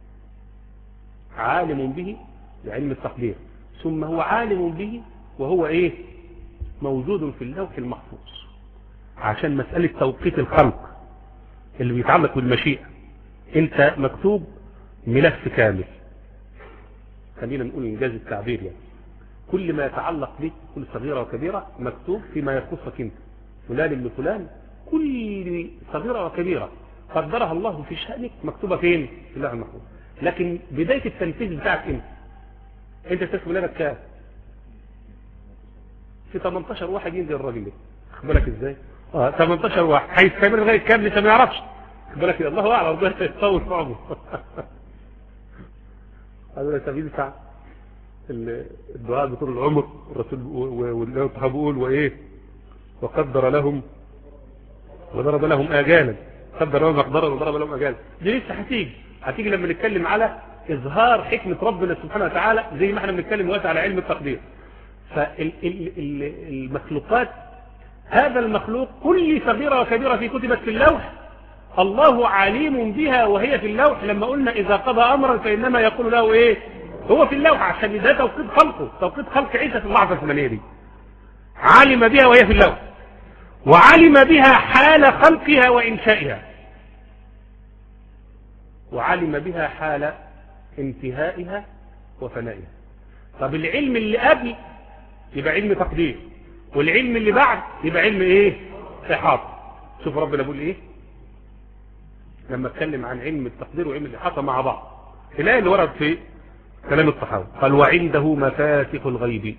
عالم به بعلم التقدير، ثم هو عالم به وهو إيه؟ موجود في اللوح المحفوظ. عشان مسألة توقيت الخلق اللي بيتعلق بالمشيئة، انت مكتوب ملف كامل، خلينا نقول انجاز التعبير، يعني كل ما يتعلق بك كل صغيرة وكبيرة مكتوب فيما يخصك انت، فلان ابن فلان، كل صغيرة وكبيرة قدرها الله في شأنك مكتوبة فين؟ في اللوح المحفوظ. لكن بداية التنفيذ بتاعك انت، انت تسمى لك كام؟ في تمنتاشر واحد ينزل الراجل ده، خد بالك ازاي؟ اه تمنتاشر واحد هيستمر لغايه كام لسه ما يعرفش، خد بالك الله اعلم ربنا يطول في عمره. هذا سبيل بتاع الدعاء بطول العمر، الرسول والله بيقول وايه؟ وقدر لهم وضرب لهم اجالا، قدر لهم مقدارا وضرب لهم اجالا. دي لسه هتيجي هتيجي لما نتكلم على اظهار حكمه ربنا سبحانه وتعالى، زي ما احنا بنتكلم دلوقتي على علم التقدير. فالمخلوقات، هذا المخلوق كل صغيرة وكبيرة في كتبت في اللوح الله عليم بها وهي في اللوح. لما قلنا إذا قضى أمرا فإنما يقول له إيه؟ هو في اللوح، عشان ده توقيت خلقه، توقيت خلق عيسى في اللحظة الزمنية دي. علم بها وهي في اللوح، وعلم بها حال خلقها وإنشائها، وعلم بها حال انتهائها وفنائها. طب العلم اللي قبل يبقى علم تقدير، والعلم اللي بعد يبقى علم ايه؟ احاطه. شوف ربنا بيقول ايه لما اتكلم عن علم التقدير وعلم الاحاطه مع بعض. الايه اللي ورد في كلام الطحاوي قال وعنده مفاتح الغيب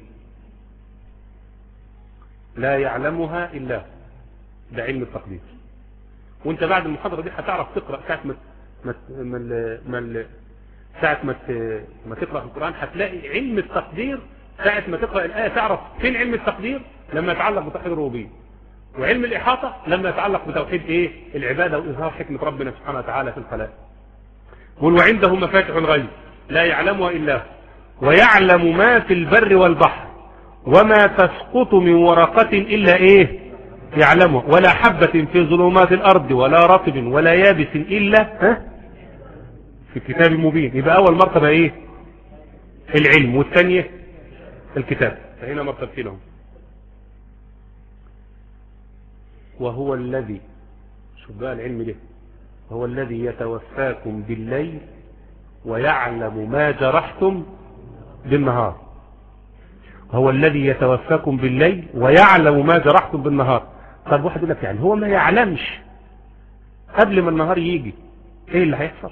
لا يعلمها الا هو، ده علم التقدير. وانت بعد المحاضره دي هتعرف تقرا ساعه ما ما ساعة ما ما تقرأ في القرآن هتلاقي علم التقدير. ساعة ما تقرأ الآية تعرف فين علم التقدير لما يتعلق بتوحيد الربوبية، وعلم الإحاطة لما يتعلق بتوحيد إيه العبادة وإظهار حكمة ربنا سبحانه وتعالى في الخلائق. قل وعنده مفاتح الغيب لا يعلمها إلا هو ويعلم ما في البر والبحر وما تسقط من ورقة إلا إيه يعلمها ولا حبة في ظلمات الأرض ولا رطب ولا يابس إلا ها في كتاب مبين. يبقى أول مرتبة إيه العلم، والثانية الكتاب، فهنا مرتبتين لهم. وهو الذي، شوف بقى العلم ده، هو الذي يتوفاكم بالليل ويعلم ما جرحتم بالنهار. هو الذي يتوفاكم بالليل ويعلم ما جرحتم بالنهار. طب واحد يقول لك يعني هو ما يعلمش قبل ما النهار يجي ايه اللي هيحصل؟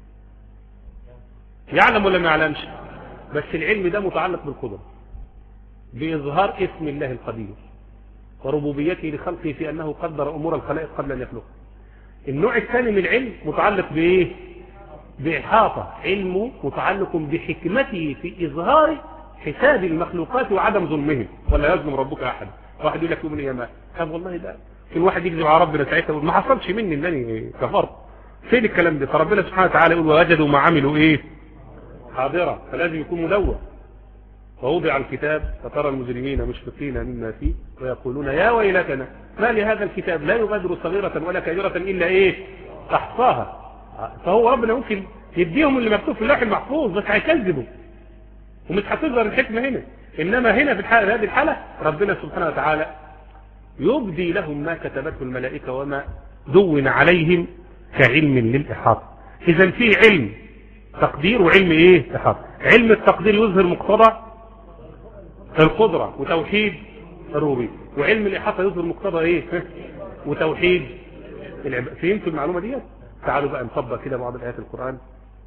يعلم ولا ما يعلمش؟ بس العلم ده متعلق بالقدرة، بإظهار اسم الله القدير وربوبيته لخلقه في أنه قدر أمور الخلائق قبل أن يخلقها. النوع الثاني من العلم متعلق بإيه؟ بإحاطة، علمه متعلق بحكمته في إظهار حساب المخلوقات وعدم ظلمهم. ولا يظلم ربك أحد. واحد يقول لك يوم القيامة طب والله ده كل واحد يكذب على ربنا ساعتها ما حصلش مني انني كفرت. فين الكلام ده؟ فربنا سبحانه وتعالى يقول ووجدوا ما عملوا ايه حاضرة، فلازم يكون مدون. ووضع الكتاب فترى المجرمين مشفقين مما فيه ويقولون يا ويلتنا ما لهذا الكتاب لا يغادر صغيرة ولا كبيرة إلا إيه أحصاها. فهو ربنا ممكن يديهم اللي مكتوب في اللوح المحفوظ بس هيكذبوا ومش هتظهر الحكمة هنا. إنما هنا في الحالة هذه الحالة ربنا سبحانه وتعالى يبدي لهم ما كتبته الملائكة وما دون عليهم كعلم للإحاطة. إذا في علم تقدير وعلم إيه إحاطة. علم التقدير يظهر مقتضى القدرة وتوحيد الربوبية، وعلم الإحاطة يظهر مقتضى إيه وتوحيد العبادة. فهمتوا المعلومة دي؟ تعالوا بقى نطبق كده بعض الآيات القرآن.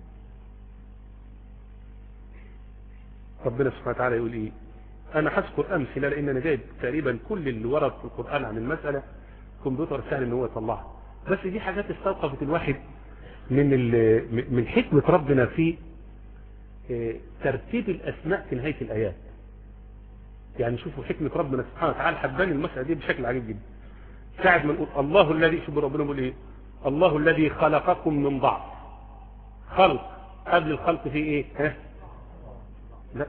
ربنا سبحانه وتعالى يقول إيه؟ أنا هذكر أمثلة لأن أنا جايب تقريبا كل اللي ورد في القرآن عن المسألة كمبيوتر سهل إن هو يطلعها، بس دي حاجات استوقفت الواحد من من حكمة ربنا في ترتيب الأسماء في نهاية الآيات. يعني شوفوا حكمة ربنا سبحانه وتعالى حباني المسألة دي بشكل عجيب جدا. ساعد ما نقول الله الذي، شوفوا ربنا بيقول إيه؟ الله الذي خلقكم من ضعف. خلق قبل الخلق في إيه؟ ها؟ لا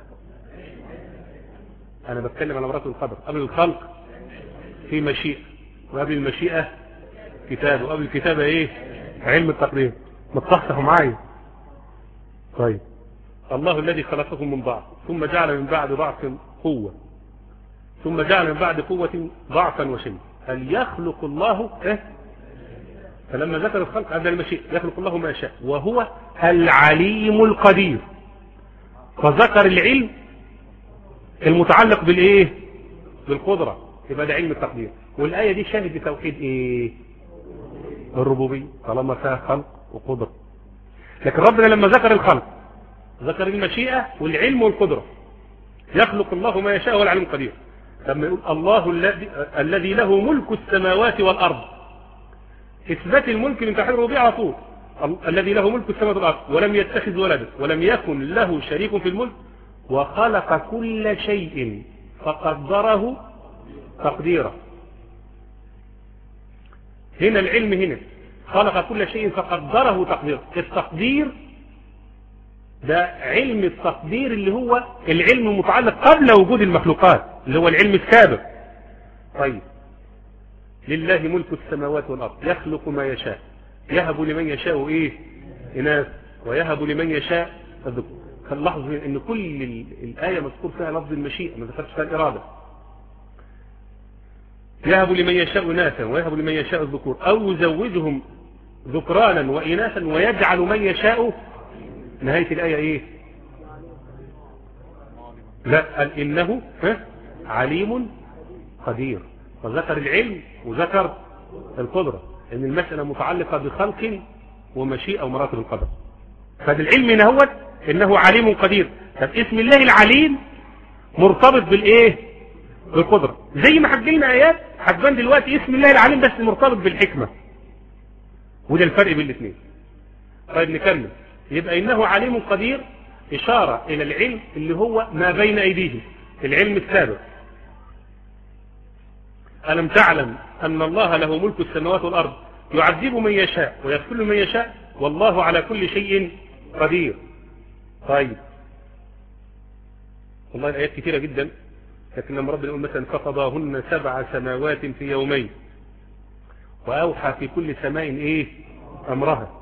أنا بتكلم على مراتب القدر. قبل الخلق في مشيئة، وقبل المشيئة كتاب، وقبل الكتابة إيه؟ علم التقدير. متصحوا معايا؟ طيب الله الذي خلقكم من ضعف ثم جعل من بعد ضعف قوة ثم جعل من بعد قوة ضعفا وشيء. هل يخلق الله إيه؟ فلما ذكر الخلق قبل المشيئة يخلق الله ما يشاء وهو العليم القدير، فذكر العلم المتعلق بالايه بالقدرة، يبقى ده علم التقدير. والآية دي شاهد بتوحيد ايه الربوبية طالما فيها خلق وقدرة. لكن ربنا لما ذكر الخلق ذكر المشيئة والعلم والقدرة. يخلق الله ما يشاء والعلم القدير. لما يقول الله الذي الذي له ملك السماوات والأرض، إثبات الملك من توحيد الربوبية على طول. الذي له ملك السماوات والأرض ولم يتخذ ولدا ولم يكن له شريك في الملك وخلق كل شيء فقدره تقديرا. هنا العلم هنا خلق كل شيء فقدره تقديرا. التقدير ده علم التقدير اللي هو العلم المتعلق قبل وجود المخلوقات اللي هو العلم السابق. طيب لله ملك السماوات والأرض يخلق ما يشاء يهب لمن يشاء ايه إناث ويهب لمن يشاء الذكور. فنلاحظ ان كل الآية مذكور فيها لفظ المشيئة ما ذكرش فيها الإرادة. يهب لمن يشاء إناثا ويهب لمن يشاء الذكور أو يزوجهم ذكرانا وإناثا ويجعل من يشاء. نهاية الآية ايه لا قال إنه عليم قدير، فذكر العلم وذكر القدرة ان المسألة متعلقة بخلق ومشيئة ومراتب القدر. فالعلم نهوت انه عليم قدير. طب اسم الله العليم مرتبط بالايه بالقدرة. زي ما حجينا ايات حجبان دلوقتي اسم الله العليم بس مرتبط بالحكمة، وده الفرق بين الاثنين. طيب نكمل. يبقى إنه عليم قدير إشارة إلى العلم اللي هو ما بين أيديهم، العلم السابق. ألم تعلم أن الله له ملك السماوات والأرض يعذب من يشاء ويغفر من يشاء والله على كل شيء قدير. طيب والله الآيات كثيرة جدا، لكن لما ربنا يقول مثلا فقضاهن سبع سماوات في يومين وأوحى في كل سماء إيه أمرها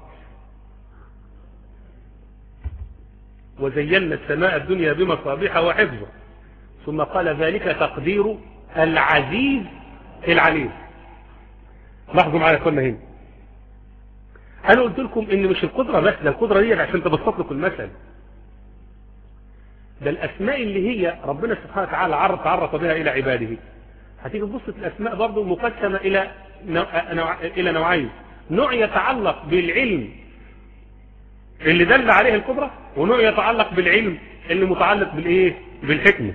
وزينا السماء الدنيا بمصابيح وحفظا ثم قال ذلك تقدير العزيز العليم. لاحظوا معايا كنا هنا، أنا قلت لكم إن مش القدرة بس، ده القدرة دي عشان تبسط لكم المثل، ده الأسماء اللي هي ربنا سبحانه وتعالى عرف تعرف بها إلى عباده. هتيجي تبص في الأسماء برضه مقسمة إلى نوع... إلى نوعين، نوع يتعلق بالعلم اللي دل عليه القدرة، ونوع يتعلق بالعلم اللي متعلق بالإيه؟ بالحكمة.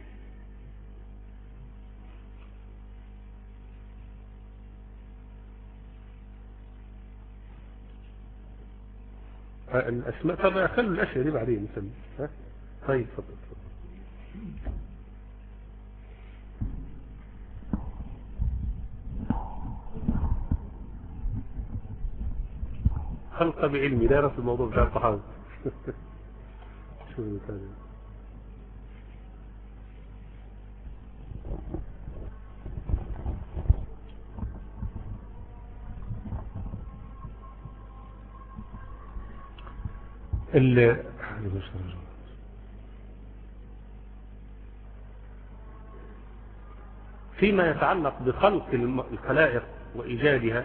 الأسماء طبعا خلوا الأشياء دي بعدين نسمي. ها طيب تفضل. خلق بعلمي لا في الموضوع بتاع الطحاوي. شو المثال؟ ال فيما يتعلق بخلق الخلائق وإيجادها،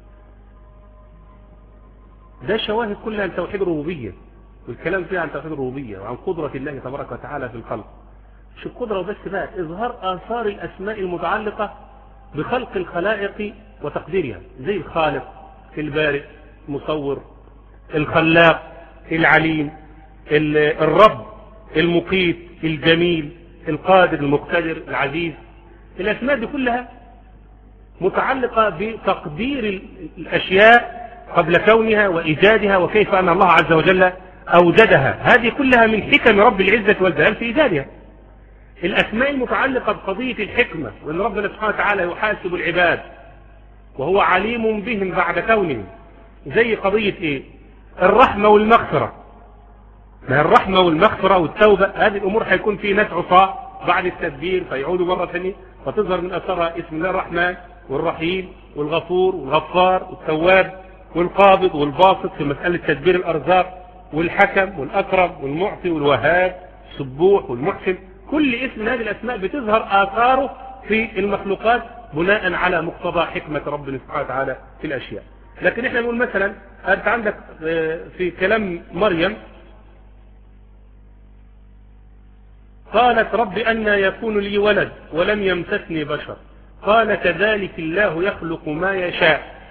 ده شواهد كلها عن توحيد الربوبية، والكلام فيها عن توحيد الربوبية وعن قدرة الله تبارك وتعالى في الخلق. مش القدرة وبس بقى، إظهار آثار الأسماء المتعلقة بخلق الخلائق وتقديرها، زي الخالق، البارئ، المصور، الخلاق، العليم، الرب، المقيت، الجميل، القادر، المقتدر، العزيز. الأسماء دي كلها متعلقة بتقدير الأشياء قبل كونها وإيجادها، وكيف أن الله عز وجل أوجدها. هذه كلها من حكم رب العزة والجلال في إيجادها. الأسماء المتعلقة بقضية الحكمة، وأن ربنا سبحانه وتعالى يحاسب العباد وهو عليم بهم بعد كونهم، زي قضية إيه؟ الرحمة والمغفرة. ما الرحمة والمغفرة والتوبة، هذه الأمور حيكون في ناس عصاة بعد التدبير فيعودوا مرة ثانية، فتظهر من أثرها اسم الله الرحمن والرحيم والغفور والغفار والتواب والقابض والباسط في مسألة تدبير الأرزاق، والحكم والأكرم والمعطي والوهاب، السبوح والمحسن. كل اسم من هذه الأسماء بتظهر آثاره في المخلوقات بناء على مقتضى حكمة ربنا سبحانه وتعالى في الأشياء. لكن احنا نقول مثلا أنت عندك في كلام مريم قالت رب أن يكون لي ولد ولم يمسسني بشر، قال كذلك الله يخلق ما يشاء.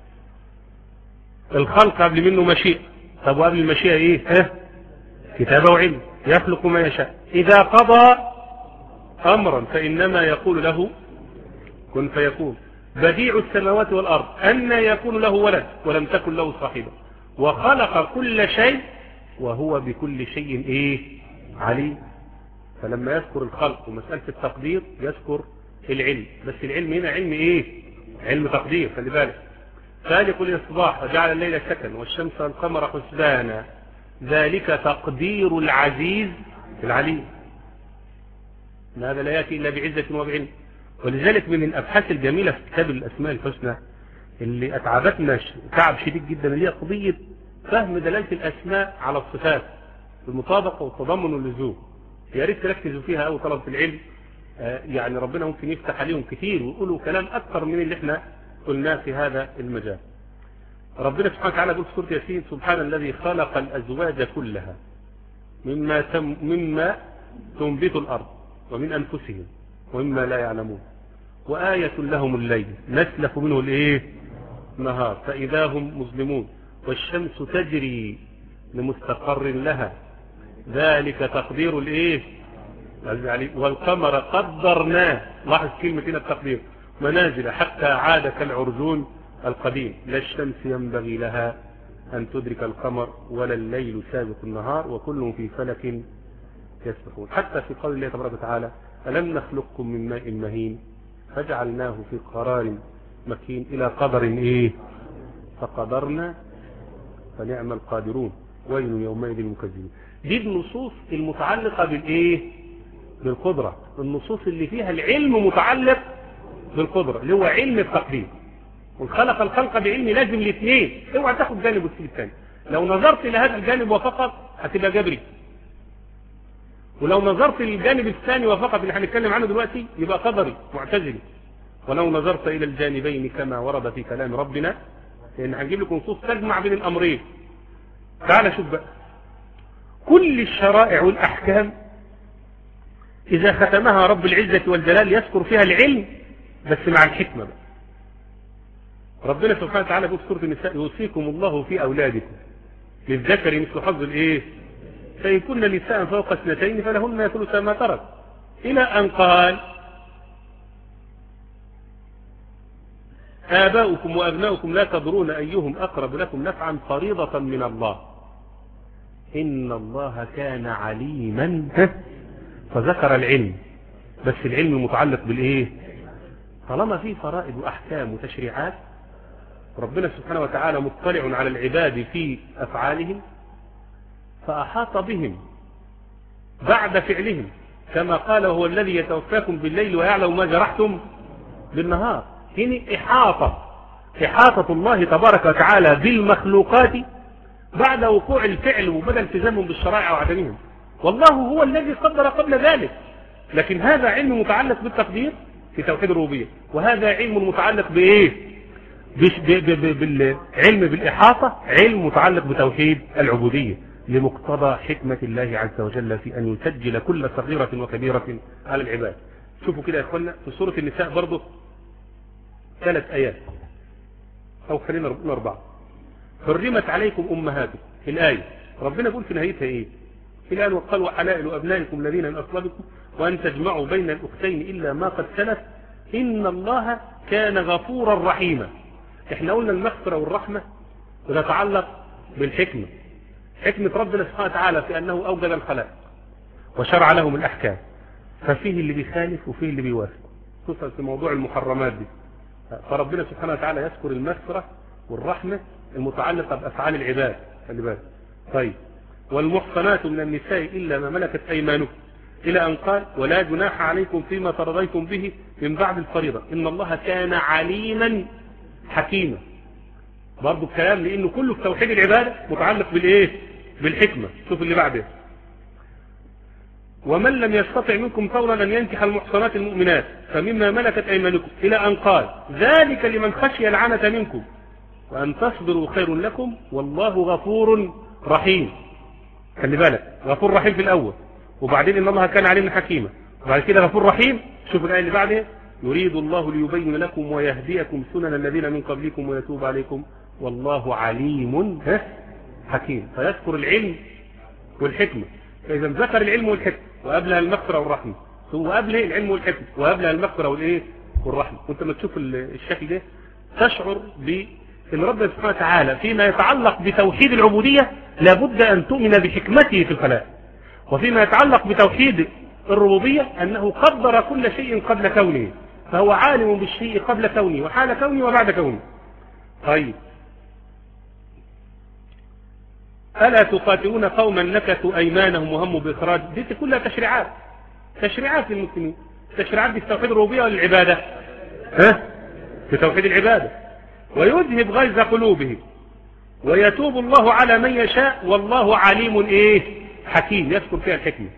الخلق قبل منه مشيئة، طب وقبل المشيئة ايه؟ ها؟ كتابة وعلم. يخلق ما يشاء، إذا قضى أمرا فإنما يقول له كن فيكون. بديع السماوات والأرض أن يكون له ولد ولم تكن له صاحبة، وخلق كل شيء وهو بكل شيء ايه؟ عليم. فلما يذكر الخلق ومسألة التقدير يذكر العلم، بس العلم هنا علم ايه؟ علم تقدير. خلي بالك، فالق الإصباح وجعل الليل سكن والشمس والقمر حسبانا ذلك تقدير العزيز العليم. هذا لا يأتي إلا بعزة وبعلم. ولذلك من الأبحاث الجميلة في كتاب الأسماء الحسنى اللي أتعبتنا تعب شديد جدا هي قضية فهم دلالة الأسماء على الصفات بالمطابقة والتضمن واللزوم. يا ريت تركزوا فيها أو طلبة العلم، يعني ربنا ممكن يفتح عليهم كثير ويقولوا كلام أكثر من اللي احنا قلناه في هذا المجال. ربنا سبحانه وتعالى يقول في سورة ياسين سبحان الذي خلق الأزواج كلها مما تم مما تنبت الأرض ومن أنفسهم ومما لا يعلمون وآية لهم الليل نسلخ منه الايه؟ نهار فإذا هم مظلمون والشمس تجري لمستقر لها ذلك تقدير الايه؟ والقمر قدرناه، لاحظ كلمة هنا التقدير، منازل حتى عاد كالعرجون القديم لا الشمس ينبغي لها أن تدرك القمر ولا الليل سابق النهار وكل في فلك يسبحون. حتى في قول الله تبارك وتعالى ألم نخلقكم من ماء مهين فجعلناه في قرار مكين إلى قدر إيه فقدرنا فنعم القادرون ويل يومئذ للمكذبين. دي النصوص المتعلقة بالإيه بالقدرة، النصوص اللي فيها العلم متعلق بالقدرة اللي هو علم التقدير. وخلق الخلق بعلم لازم الاثنين، اوعى تاخد جانب وتسيب الثاني. لو نظرت الى هذا الجانب وفقط هتبقى جبري، ولو نظرت للجانب الثاني وفقط اللي هنتكلم عنه دلوقتي يبقى قدري معتزلي. ولو نظرت الى الجانبين كما ورد في كلام ربنا، لان هنجيب لكم نصوص تجمع بين الامرين. تعال شوف بقى، كل الشرائع والاحكام اذا ختمها رب العزة والجلال يذكر فيها العلم بس مع الحكمة بقى. ربنا سبحانه وتعالى في سورة النساء يوصيكم الله في أولادكم للذكر مثل حظ الإيه فإن كن نساء فوق اثنتين فلهن ثلث ما ترك، إلى أن قال آباؤكم وأبناؤكم لا تدرون أيهم أقرب لكم نفعا فريضة من الله إن الله كان عليما. فذكر العلم بس العلم متعلق بالإيه؟ طالما في فرائض وأحكام وتشريعات ربنا سبحانه وتعالى مطلع على العباد في أفعالهم فأحاط بهم بعد فعلهم، كما قال هو الذي يتوفاكم بالليل ويعلم ما جرحتم بالنهار. هنا إحاطة إحاطة الله تبارك وتعالى بالمخلوقات بعد وقوع الفعل وبدأ التزامهم بالشرائع وعدمهم، والله هو الذي قدر قبل ذلك. لكن هذا علم متعلق بالتقدير في توحيد الربوبية، وهذا علم متعلق بإيه؟ بالعلم بالإحاطة، علم متعلق بتوحيد العبودية لمقتضى حكمة الله عز وجل في أن يسجل كل صغيرة وكبيرة على العباد. شوفوا كده يا إخوانا في سورة النساء برضه ثلاث آيات أو خلينا نقول أربعة. حرمت عليكم أمهاتكم الآية، ربنا يقول في نهايتها إيه؟ الآن وقال وحلائل أبنائكم الذين من أصلابكم وأن تجمعوا بين الأختين إلا ما قد سلف إن الله كان غفورا رحيما. احنا قلنا المغفرة والرحمة تتعلق بالحكمة، حكمة ربنا سبحانه وتعالى في أنه أوجد الخلائق وشرع لهم الأحكام، ففيه اللي بيخالف وفيه اللي بيوافق، خصوصا في موضوع المحرمات دي. فربنا سبحانه وتعالى يذكر المغفرة والرحمة المتعلقة بأفعال العباد. خلي بالك. طيب والمحصنات من النساء إلا ما ملكت أيمانكم إلى أن قال ولا جناح عليكم فيما ترضيتم به من بعد الفريضة إن الله كان عليما حكيما. برضو الكلام لأنه كله في توحيد العبادة متعلق بالإيه؟ بالحكمة. شوف اللي بعده ومن لم يستطع منكم طولا أن ينكح المحصنات المؤمنات فمما ملكت أيمانكم إلى أن قال ذلك لمن خشي العنة منكم وأن تصبروا خير لكم والله غفور رحيم. خلي بالك، غفور رحيم في الأول وبعدين إن الله كان علينا حكيما وبعد كده غفور رحيم. شوف الآية اللي بعدها يريد الله ليبين لكم ويهديكم سنن الذين من قبلكم ويتوب عليكم والله عليم حكيم. فيذكر العلم والحكمة. فإذا ذكر العلم والحكمة وقبلها المغفرة والرحمة ثم قبله العلم والحكمة وقبلها المغفرة والإيه والرحمة، وانت ما تشوف الشكل ده تشعر بأن ربنا سبحانه وتعالى فيما يتعلق بتوحيد العبودية لابد أن تؤمن بحكمته في الخلائق، وفيما يتعلق بتوحيد الربوبية أنه قدر كل شيء قبل كونه، فهو عالم بالشيء قبل كونه وحال كونه وبعد كونه. طيب ألا تقاتلون قوما نكثوا أيمانهم وهموا بإخراج، دي كلها تشريعات تشريعات للمسلمين. تشريعات دي في توحيد الربوبية ولا العبادة؟ ها؟ في توحيد العبادة. ويذهب غيظ قلوبهم ويتوب الله على من يشاء والله عليم إيه؟ حكيم، يذكر فيها الحكمة.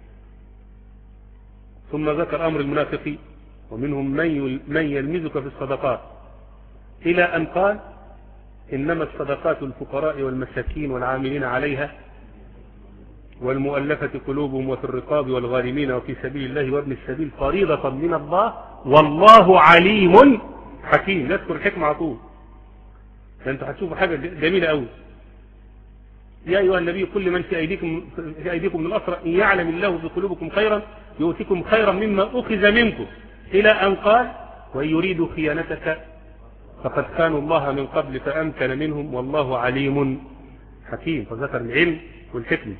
ثم ذكر أمر المنافقين ومنهم من يلمزك في الصدقات إلى أن قال إنما الصدقات الفقراء والمساكين والعاملين عليها والمؤلفة قلوبهم وفي الرقاب والغارمين وفي سبيل الله وابن السبيل فريضة من الله والله عليم حكيم. نذكر الحكمة على طول. فأنتوا هتشوفوا حاجة جميلة قوي. يا أيها النبي كل من في أيديكم, في أيديكم من الأسرى إن يعلم الله في قلوبكم خيرا يؤتكم خيرا مما أخذ منكم إلى أن قال وإن يريدوا خيانتك فقد كانوا الله من قبل فأمكن منهم والله عليم حكيم. فذكر العلم والحكمة.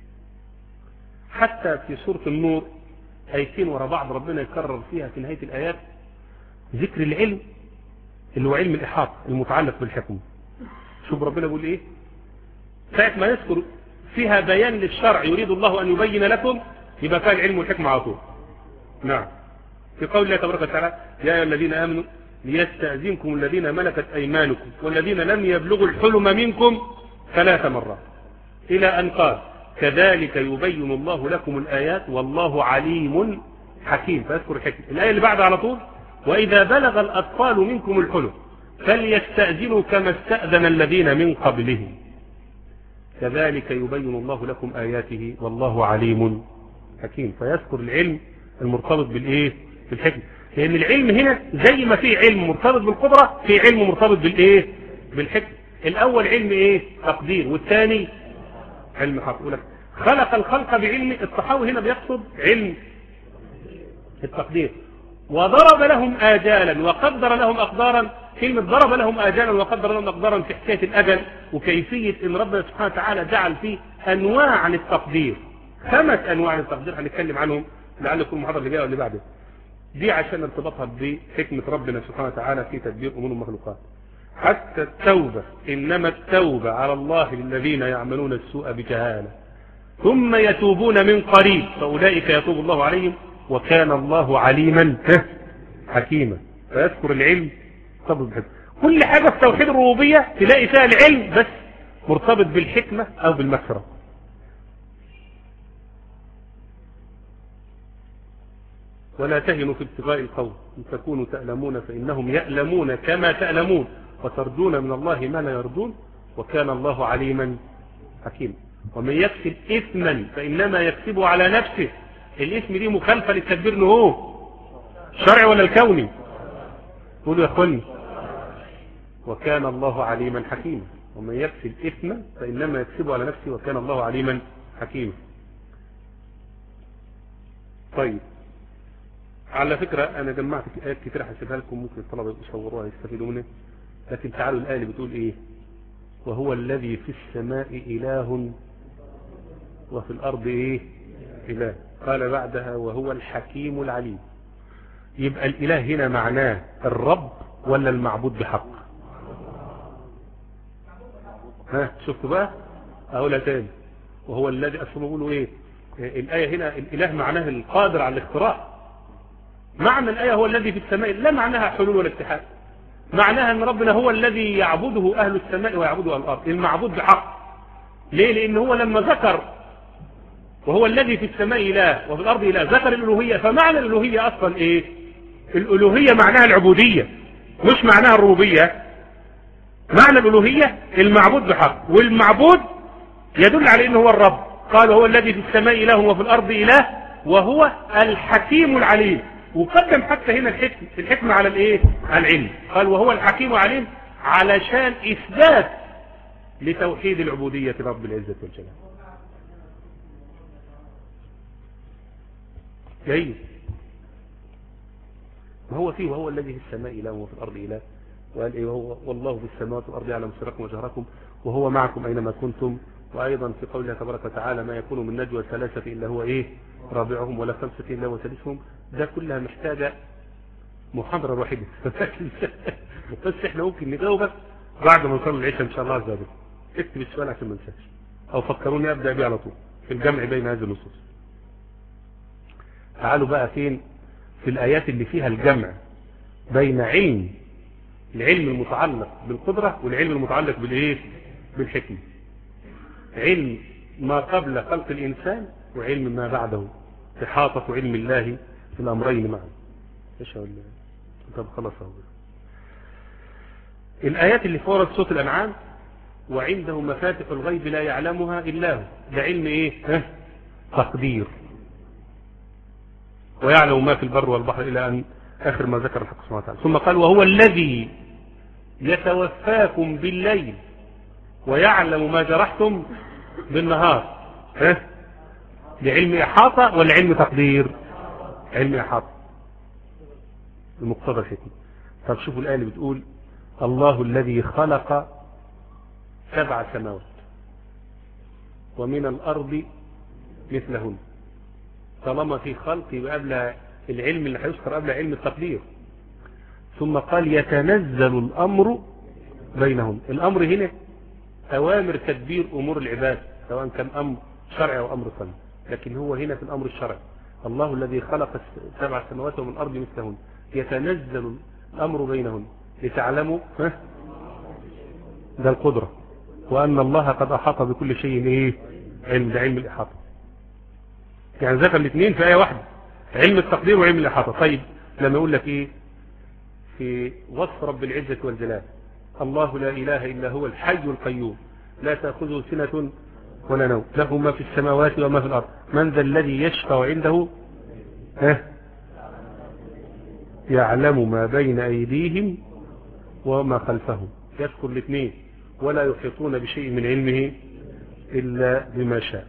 حتى في سورة النور آيتين ورا بعض ربنا يكرر فيها في نهاية الآيات ذكر العلم اللي هو علم الإحاطة المتعلق بالحكمة. شوف ربنا يقول إيه ساعة ما يذكر فيها بيان للشرع يريد الله أن يبين لكم يبقى فيها العلم والحكمة على طول. نعم. في قول الله تبارك وتعالى يا أيها الذين آمنوا ليستأذنكم الذين ملكت أيمانكم والذين لم يبلغوا الحلم منكم ثلاث مرات إلى أن قال كذلك يبين الله لكم الآيات والله عليم حكيم. فيذكر الحكمة. الآية اللي بعد على طول وإذا بلغ الأطفال منكم الحلم فليستأذنوا كما استأذن الذين من قبلهم كذلك يبين الله لكم آياته والله عليم حكيم. فيذكر العلم المرتبط بالإيه بالحكمة. لأن العلم هنا زي ما في علم مرتبط بالقدرة في علم مرتبط بالإيه بالحكمة. الأول علم إيه تقدير والثاني علم حق. خلق الخلق بعلم. الطحاوي هنا بيقصد علم التقدير. وضرب لهم آجالا وقدر لهم أقدارا. كلمة ضرب لهم آجالا وقدر لهم أقدارا في حكاية الأجل وكيفية إن ربنا سبحانه وتعالى جعل فيه أنواع للتقدير. خمس أنواع للتقدير هنتكلم عنهم لعل يكون المحاضرة اللي جايه واللي بعده دي عشان ارتباطها بحكمة ربنا سبحانه وتعالى في تدبير أمور المخلوقات. حتى التوبة إنما التوبة على الله للذين يعملون السوء بجهالة ثم يتوبون من قريب فأولئك يتوب الله عليهم وكان الله عليما حكيما. فيذكر العلم مرتبط بالحكمة. كل حاجة في توحيد الربوبية تلاقي فيها العلم بس مرتبط بالحكمة أو بالمغفرة. ولا تهنوا في ابتغاء القوم إن تكونوا تألمون فإنهم يألمون كما تألمون وترجون من الله ما لا يرجون وكان الله عليما حكيما. ومن يكسب إثما فإنما يكسبه على نفسه. الإثم دي مخالفة للتدبير نهو الشرعي ولا الكوني؟ قولوا يا أخواني. وكان الله عليما حكيما. ومن يكسب إثما فإنما يكسبه على نفسه وكان الله عليما حكيما. طيب على فكرة أنا جمعت آيات كتير هسيبها لكم ممكن الطلبة يصوروها يستفيدوا منها. لكن تعالوا الآية اللي بتقول إيه وهو الذي في السماء إله وفي الأرض إيه إله. قال بعدها وهو الحكيم العليم. يبقى الإله هنا معناه الرب ولا المعبود بحق؟ ها شفتوا بقى أقولها تاني. وهو الذي أصلا بيقولوا إيه الآية هنا الإله معناه القادر على الاختراع. معنى الآية هو الذي في السماء لا معناها حلول ولا اتحاد. معناها أن ربنا هو الذي يعبده أهل السماء ويعبده أهل الأرض. المعبود بحق. ليه؟ لأن هو لما ذكر وهو الذي في السماء إله وفي الأرض إله ذكر الألوهية. فمعنى الألوهية أصلا إيه؟ الألوهية معناها العبودية مش معناها الربوبية. معنى الألوهية المعبود بحق والمعبود يدل على أنه هو الرب. قال هو الذي في السماء إله وفي الأرض إله وهو الحكيم العليم. وقدم حتى هنا الحكمة الحكمة على الايه على العلم. قال وهو الحكيم العليم علشان إثبات لتوحيد العبودية رب العزة والجلال. جيد. ما هو فيه وهو الذي في السماء إله وفي الأرض إله. وقال إيه وهو والله في السماوات والأرض يعلم سركم وجهركم وهو معكم أينما كنتم. وأيضا في قوله تبارك وتعالى ما يكون من نجوى ثلاثة إلا هو إيه رابعهم ولا خمسة إلا هو سادسهم. ده كلها محتاجة محاضرة واحدة بس احنا ممكن نجاوبك بعد ما نصلي العشاء إن شاء الله عز وجل. اكتب السؤال عشان ما انساش أو فكروني أبدأ بيه على طول في الجمع بين هذه النصوص. تعالوا بقى فين في الآيات اللي فيها الجمع بين علم العلم المتعلق بالقدرة والعلم المتعلق بالإيه بالحكمة. علم ما قبل خلق الإنسان وعلم ما بعده إحاطة علم الله في الأمرين معا. ايش اقول طب خلاص اهو الآيات اللي فورت صوت الأنعام وعنده مفاتح الغيب لا يعلمها إلا هو. ده علم إيه ها؟ تقدير. ويعلم ما في البر والبحر إلى أن آخر ما ذكر الحق سبحانه وتعالى. ثم قال وهو الذي يتوفاكم بالليل ويعلم ما جرحتم بالنهار. ها لعلم إحاطة ولا علم تقدير؟ علم إحاطة المقتضى الحكمة. طب شوفوا الآية اللي بتقول الله الذي خلق سبع سماوات ومن الأرض مثلهن. طالما في خلق يبقى قبل العلم اللي هيذكر قبل علم التقدير. ثم قال يتنزل الأمر بينهم. الأمر هنا أوامر تدبير أمور العباد سواء كان أمر شرعي أو أمر صنع، لكن هو هنا في الأمر الشرعي. الله الذي خلق سبع سماوات ومن الأرض مثلهن يتنزل الأمر بينهن لتعلموا ده القدرة وأن الله قد أحاط بكل شيء إيه علم. ده علم الإحاطة، يعني ذكر الاثنين في آية واحدة، علم التقدير وعلم الإحاطة. طيب لما يقول لك إيه في وصف رب العزة والجلال الله لا إله إلا هو الحي القيوم لا تأخذه سنة ولا نوم له ما في السماوات وما في الأرض من ذا الذي يشفع عنده ها يعلم ما بين أيديهم وما خلفهم. يذكر الاثنين ولا يحيطون بشيء من علمه إلا بما شاء.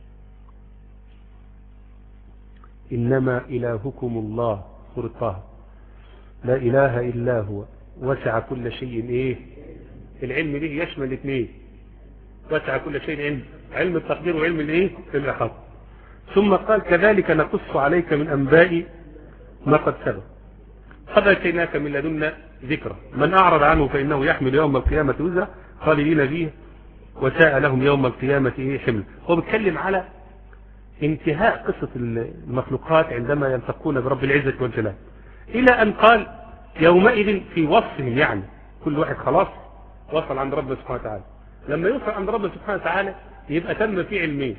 إنما إلهكم الله سورة طه لا إله إلا هو وسع كل شيء إيه. العلم ليه يشمل الاثنين، وسع كل شيء علم، علم التقدير وعلم الايه الإحاطة. ثم قال كذلك نقص عليك من أنباء ما قد سبق قد أتيناك من لدنا ذكرى من أعرض عنه فإنه يحمل يوم القيامة وزرا خالدين فيه وساء لهم يوم القيامة إيه حمل. هو بيتكلم على انتهاء قصة المخلوقات عندما يلتقون برب العزة والجلال إلى أن قال يومئذ في وصفهم، يعني كل واحد خلاص وصل عند ربنا سبحانه وتعالى. لما يوصل عند ربنا سبحانه وتعالى يبقى تم فيه علمين،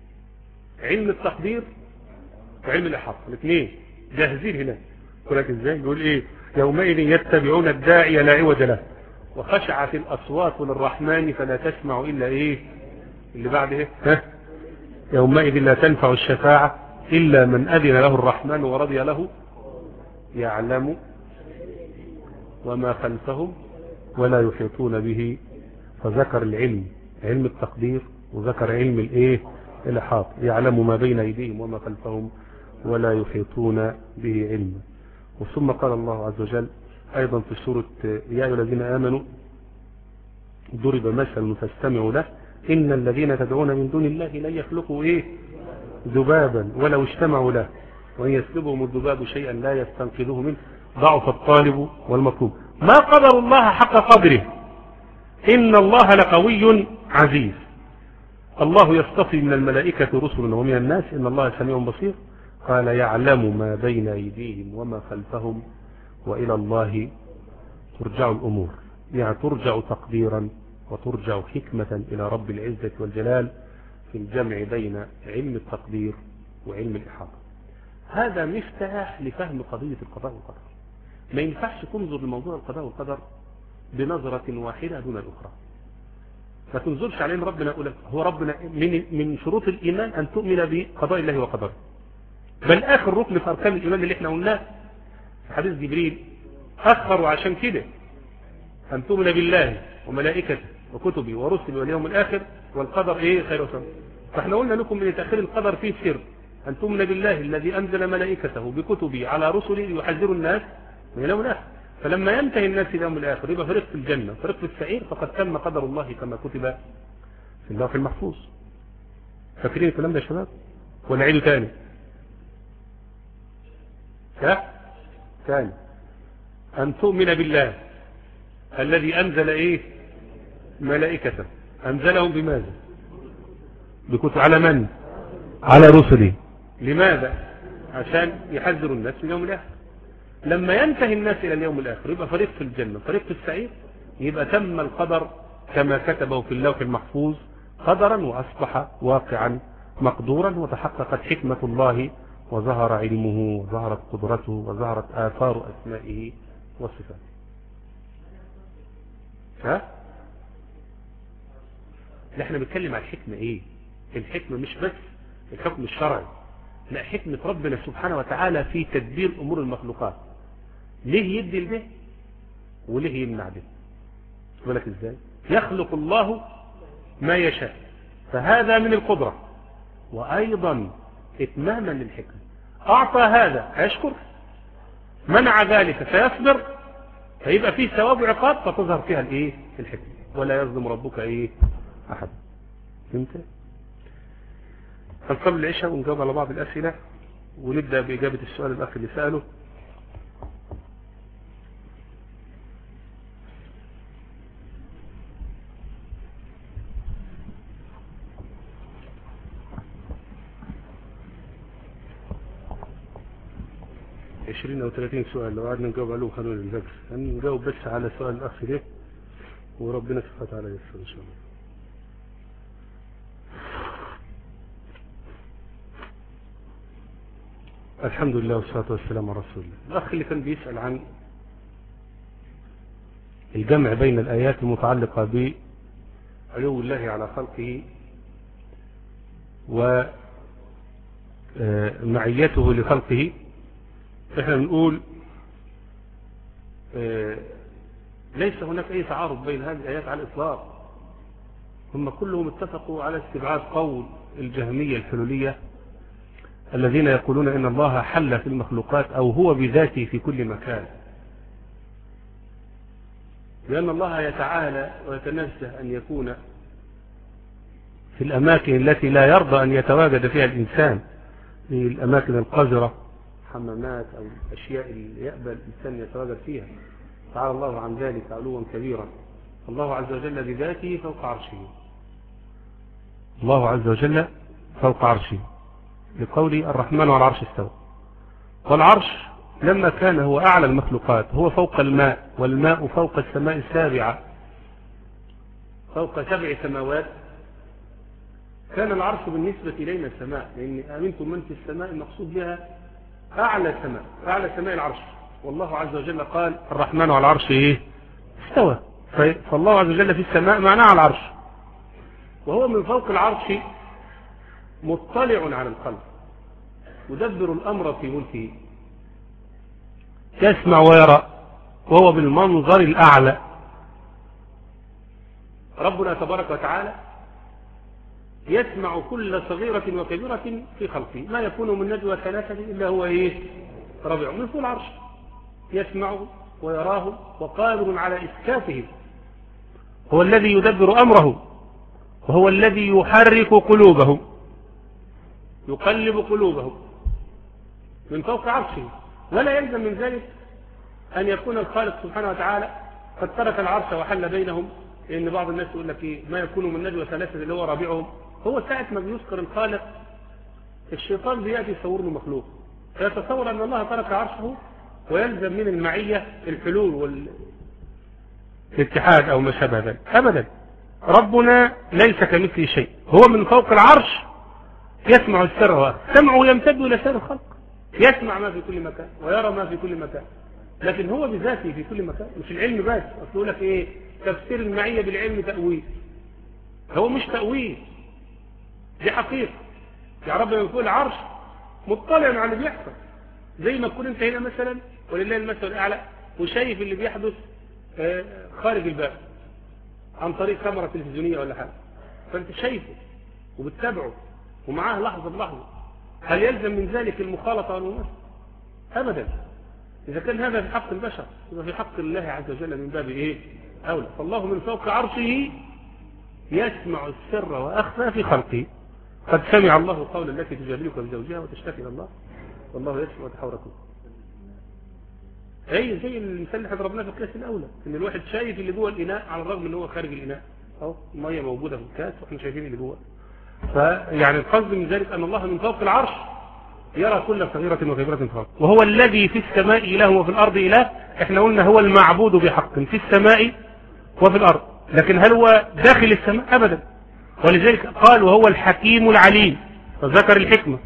علم التقدير وعلم الإحاطة، الاثنين جاهزين هنا. يقول لك ازاي؟ يقول ايه يومئذ يتبعون الداعي لا عوج له وخشعت الأصوات للرحمن فلا تسمع إلا ايه اللي بعد ايه ها يومئذ لا تنفع الشفاعة إلا من أذن له الرحمن ورضي له يعلم وما خلفهم ولا يحيطون به. فذكر العلم علم التقدير وذكر علم الايه الإحاطة يعلم ما بين أيديهم وما خلفهم ولا يحيطون به علما. وثم قال الله عز وجل أيضا في سورة يا أيها الذين آمنوا ضرب مثل فاستمعوا له إن الذين تدعون من دون الله لن يخلقوا إيه ذبابا ولو اجتمعوا له وإن يسلبهم الذباب شيئا لا يستنقذوه منه ضعف الطالب والمطلوب ما قدر الله حق قدره إن الله لقوي عزيز. الله يصطفي من الملائكة رسلا ومن الناس إن الله سميع بصير. قال يعلم ما بين أيديهم وما خلفهم وإلى الله ترجع الأمور، يعني ترجع تقديرا وترجع حكمة إلى رب العزة والجلال في الجمع بين علم التقدير وعلم الإحاطة. هذا مفتاح لفهم قضية القضاء والقدر. ما ينفعش تنظر لموضوع القضاء والقدر بنظرة واحدة دون الأخرى. ما تنظرش عليه ربنا يقول هو ربنا من من شروط الإيمان أن تؤمن بقضاء الله وقدره، بل آخر ركن في أركان الإيمان اللي احنا قلناه في حديث جبريل أخروا عشان كده أن تؤمن بالله وملائكته وكتبه ورسله واليوم الآخر والقدر إيه خير وشر. فاحنا قلنا لكم من تأخير القدر فيه سر أن تؤمن بالله الذي أنزل ملائكته بكتبه على رسله يحذر الناس من اليوم الآخر. فلما ينتهي الناس اليوم الآخر يبقى فريق في الجنة فريق في السعير فقد تم قدر الله كما كتب في اللوح المحفوظ. فاكرين الكلام ده يا شباب ولا عيدوا تاني؟ ها ثاني أن تؤمن بالله الذي أنزل إيه ملائكته أنزلهم بماذا بكتب على من على رسله. لماذا؟ عشان يحذروا الناس من اليوم الآخر. لما ينتهي الناس إلى اليوم الآخر يبقى فريق في الجنة فريق في السعير، يبقى تم القدر كما كتبه في اللوح المحفوظ قدرا وأصبح واقعا مقدورا وتحققت حكمة الله وظهر علمه وظهرت قدرته وظهرت آثار أسمائه وصفاته. ها؟ احنا بنتكلم عن الحكمة ايه؟ الحكمة مش بس الحكم الشرعي، لا حكمة ربنا سبحانه وتعالى في تدبير أمور المخلوقات. ليه يدي البه وليه يمنع به؟ بالك ازاي؟ يخلق الله ما يشاء فهذا من القدرة وأيضا إتماما للحكمة. أعطى هذا هيشكر، منع ذلك فيصبر فيبقى فيه ثواب وعقاب فتظهر فيها الايه الحكمة. ولا يظلم ربك ايه احد. فهمت؟ هنصلي العشاء ونجاوب على بعض الاسئلة ونبدأ بإجابة السؤال الاخ اللي سأله. عشرين او ثلاثين سؤال لو قعدنا نجاوب عليهم خلونا الفجر. هنجاوب بس على سؤال الاخ ده وربنا سبحانه وتعالى ييسر ان شاء الله. الحمد لله والصلاة والسلام على رسول الله. الاخ اللي كان بيسأل عن الجمع بين الايات المتعلقة بعلو الله على خلقه ومعيته لخلقه، احنا بنقول ليس هناك اي تعارض بين هذه الايات على الاطلاق. هم كلهم اتفقوا على استبعاد قول الجهمية الحلولية الذين يقولون ان الله حل في المخلوقات او هو بذاته في كل مكان، لان الله يتعالى ويتنزه ان يكون في الاماكن التي لا يرضى ان يتواجد فيها الانسان، في الاماكن القذرة، حمامات او الاشياء اللي يقبل الانسان يتواجد فيها. تعالى الله عن ذلك علوا كبيرا. الله عز وجل بذاته فوق عرشه، الله عز وجل فوق عرشه لقول الرحمن على العرش استوى. والعرش لما كان هو اعلى المخلوقات هو فوق الماء، والماء فوق السماء السابعة، فوق سبع سماوات، كان العرش بالنسبة إلينا سماء، لأن آمنتم من في السماء المقصود بها أعلى سماء، أعلى سماء العرش. والله عز وجل قال الرحمن على العرش إيه استوى، فالله عز وجل في السماء معناه على العرش، وهو من فوق العرش مطلع على الخلق، يدبر الأمر في ملكه، يسمع ويرى، وهو بالمنظر الأعلى. ربنا تبارك وتعالى يسمع كل صغيرة وكبيرة في خلقه، ما يكون من نجوى ثلاثة إلا هو إيه ربيع من فوق العرش، يسمعه ويراه وقادر على إسكاته. هو الذي يدبر أمره، وهو الذي يحرك قلوبهم، يقلب قلوبهم من فوق عرشه. ولا يلزم من ذلك أن يكون الخالق سبحانه وتعالى قد ترك العرش وحل بينهم، لأن بعض الناس يقول لك إيه ما يكون من نجوى ثلاثة اللي هو رابعهم. هو ساعة ما بيذكر الخالق الشيطان بيأتي يصور له مخلوق، فيتصور أن الله ترك عرشه ويلزم من المعية الحلول والاتحاد أو ما شابه ذلك. أبدا، ربنا ليس كمثله شيء، هو من فوق العرش يسمع السر وأخفى، سمعه يمتد إلى سائر الخلق، يسمع ما في كل مكان ويرى ما في كل مكان، لكن هو بذاته في كل مكان، مش العلم بس. أقول لك إيه تفسير المعية بالعلم تأويل، هو مش تأويل، دي حقيقة. يا رب من فوق العرش مطلع على اللي بيحصل، زي ما تكون انت هنا مثلا ولله المثل الأعلى وشايف اللي بيحدث خارج الباب عن طريق كاميرا تلفزيونية ولا حاجة، فانت شايفه وبتتابعه ومعاه لحظة بلحظة، هل يلزم من ذلك المخالطة والممارسة؟ أبدا. إذا كان هذا في حق البشر يبقى في حق الله عز وجل من باب إيه أولى. فالله من فوق عرشه يسمع السر وأخفى في خلقه. قد سمع الله قول التي تجادلك بزوجها وتشتكي إلى الله والله يسمع وتحاوركم. أي زي المثال اللي ضربناه في الكاس الأولى، إن الواحد شايف اللي جوه الإناء على الرغم إن هو خارج الإناء، أو المية موجودة في الكاس وإحنا شايفين اللي جوه. فيعني القصد من ذلك أن الله من فوق العرش يرى كل صغيرة وكبيرة في الخلق، وهو الذي في السماء إله وفي الأرض إله. إحنا قلنا هو المعبود بحق في السماء وفي الأرض، لكن هل هو داخل السماء؟ أبدا. ولذلك قال وهو الحكيم العليم، فذكر الحكمة.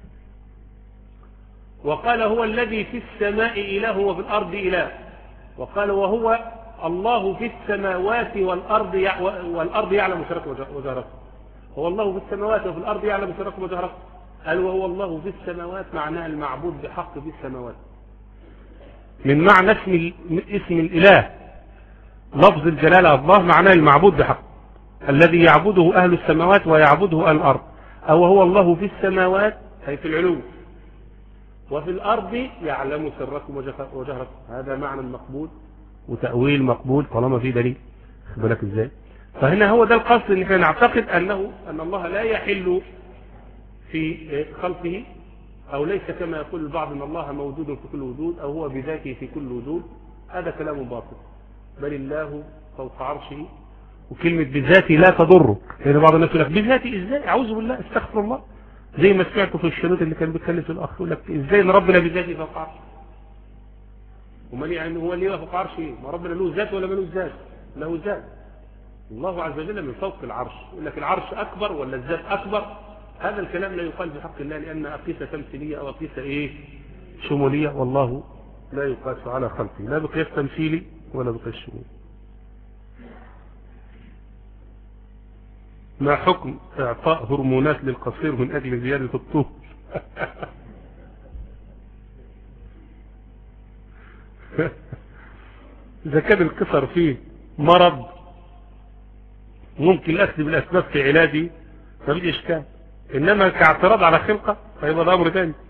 وقال هو الذي في السماء إله وفي الأرض إله. وقال وهو الله في السماوات والأرض والأرض يعلم سركم وجهركم. هو الله في السماوات وفي الأرض يعلم سركم وجهركم. قال وهو الله في السماوات معناه المعبود بحق في السماوات، من معنى اسم اسم الإله. لفظ الجلالة الله معناه المعبود بحق الذي يعبده أهل السماوات ويعبده أهل الأرض. أو هو الله في السماوات أي في العلو، وفي الأرض يعلم سركم وجهركم. هذا معنى مقبول وتأويل مقبول طالما في دليل. خد بالك ازاي؟ فهنا هو ده القصد، ان احنا نعتقد انه ان الله لا يحل في خلقه، او ليس كما يقول البعض ان الله موجود في كل وجود او هو بذاته في كل وجود. هذا كلام باطل، بل الله فوق عرشه، وكلمة بذاتي لا تضره، لأن يعني بعض الناس يقول لك بذاتي ازاي؟ اعوذ بالله، استغفر الله، زي ما سمعته في الشريط اللي كان بيتكلم في الاخ يقول لك ازاي ان ربنا بذاتي فوق عرشه؟ ومن يعني هو اللي فوق عرشه ايه؟ ما ربنا له ذات ولا ملوش ذات؟ له ذات. الله عز وجل من فوق العرش، يقول لك العرش اكبر ولا الذات اكبر؟ هذا الكلام لا يقال بحق الله، لان اقيسه تمثيليه او اقيسه ايه؟ شموليه، والله لا يقاس على خلقه، لا بقياس تمثيلي ولا بقياس شمولي. ما حكم اعطاء هرمونات للقصير من اجل زيادة الطول؟ اذا كان القصر فيه مرض ممكن الاخذ بالاسباب في علاجه ما فيش اشكال، انما كاعتراض على خلقه فيبقى ده امر ثاني.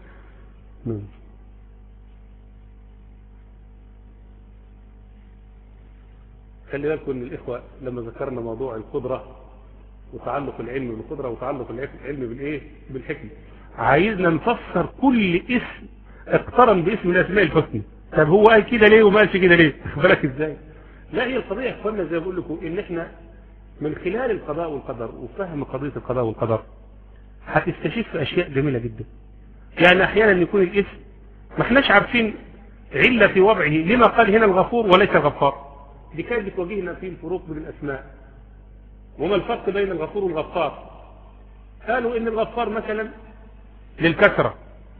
خلي بالكم ان الاخوه لما ذكرنا موضوع القدره وتعلق العلم بالقدره وتعلق العلم بالايه؟ بالحكمه، عايزنا نفسر كل اسم اقترن باسم من الاسماء الحسنى. طب هو قال كده ليه وما قالش كده ليه؟ خد بالك ازاي؟ لا، هي القضيه يا اخوانا زي ما بقول لكم ان احنا من خلال القضاء والقدر وفهم قضيه القضاء والقدر هتستشف اشياء جميله جدا. يعني احيانا يكون الاسم ما احناش عارفين عله في وضعه، لما قال هنا الغفور وليس الغفار؟ دي كانت بتواجهنا في الفروق بين الاسماء. وما الفرق بين الغفور والغفار؟ قالوا ان الغفار مثلا للكثره،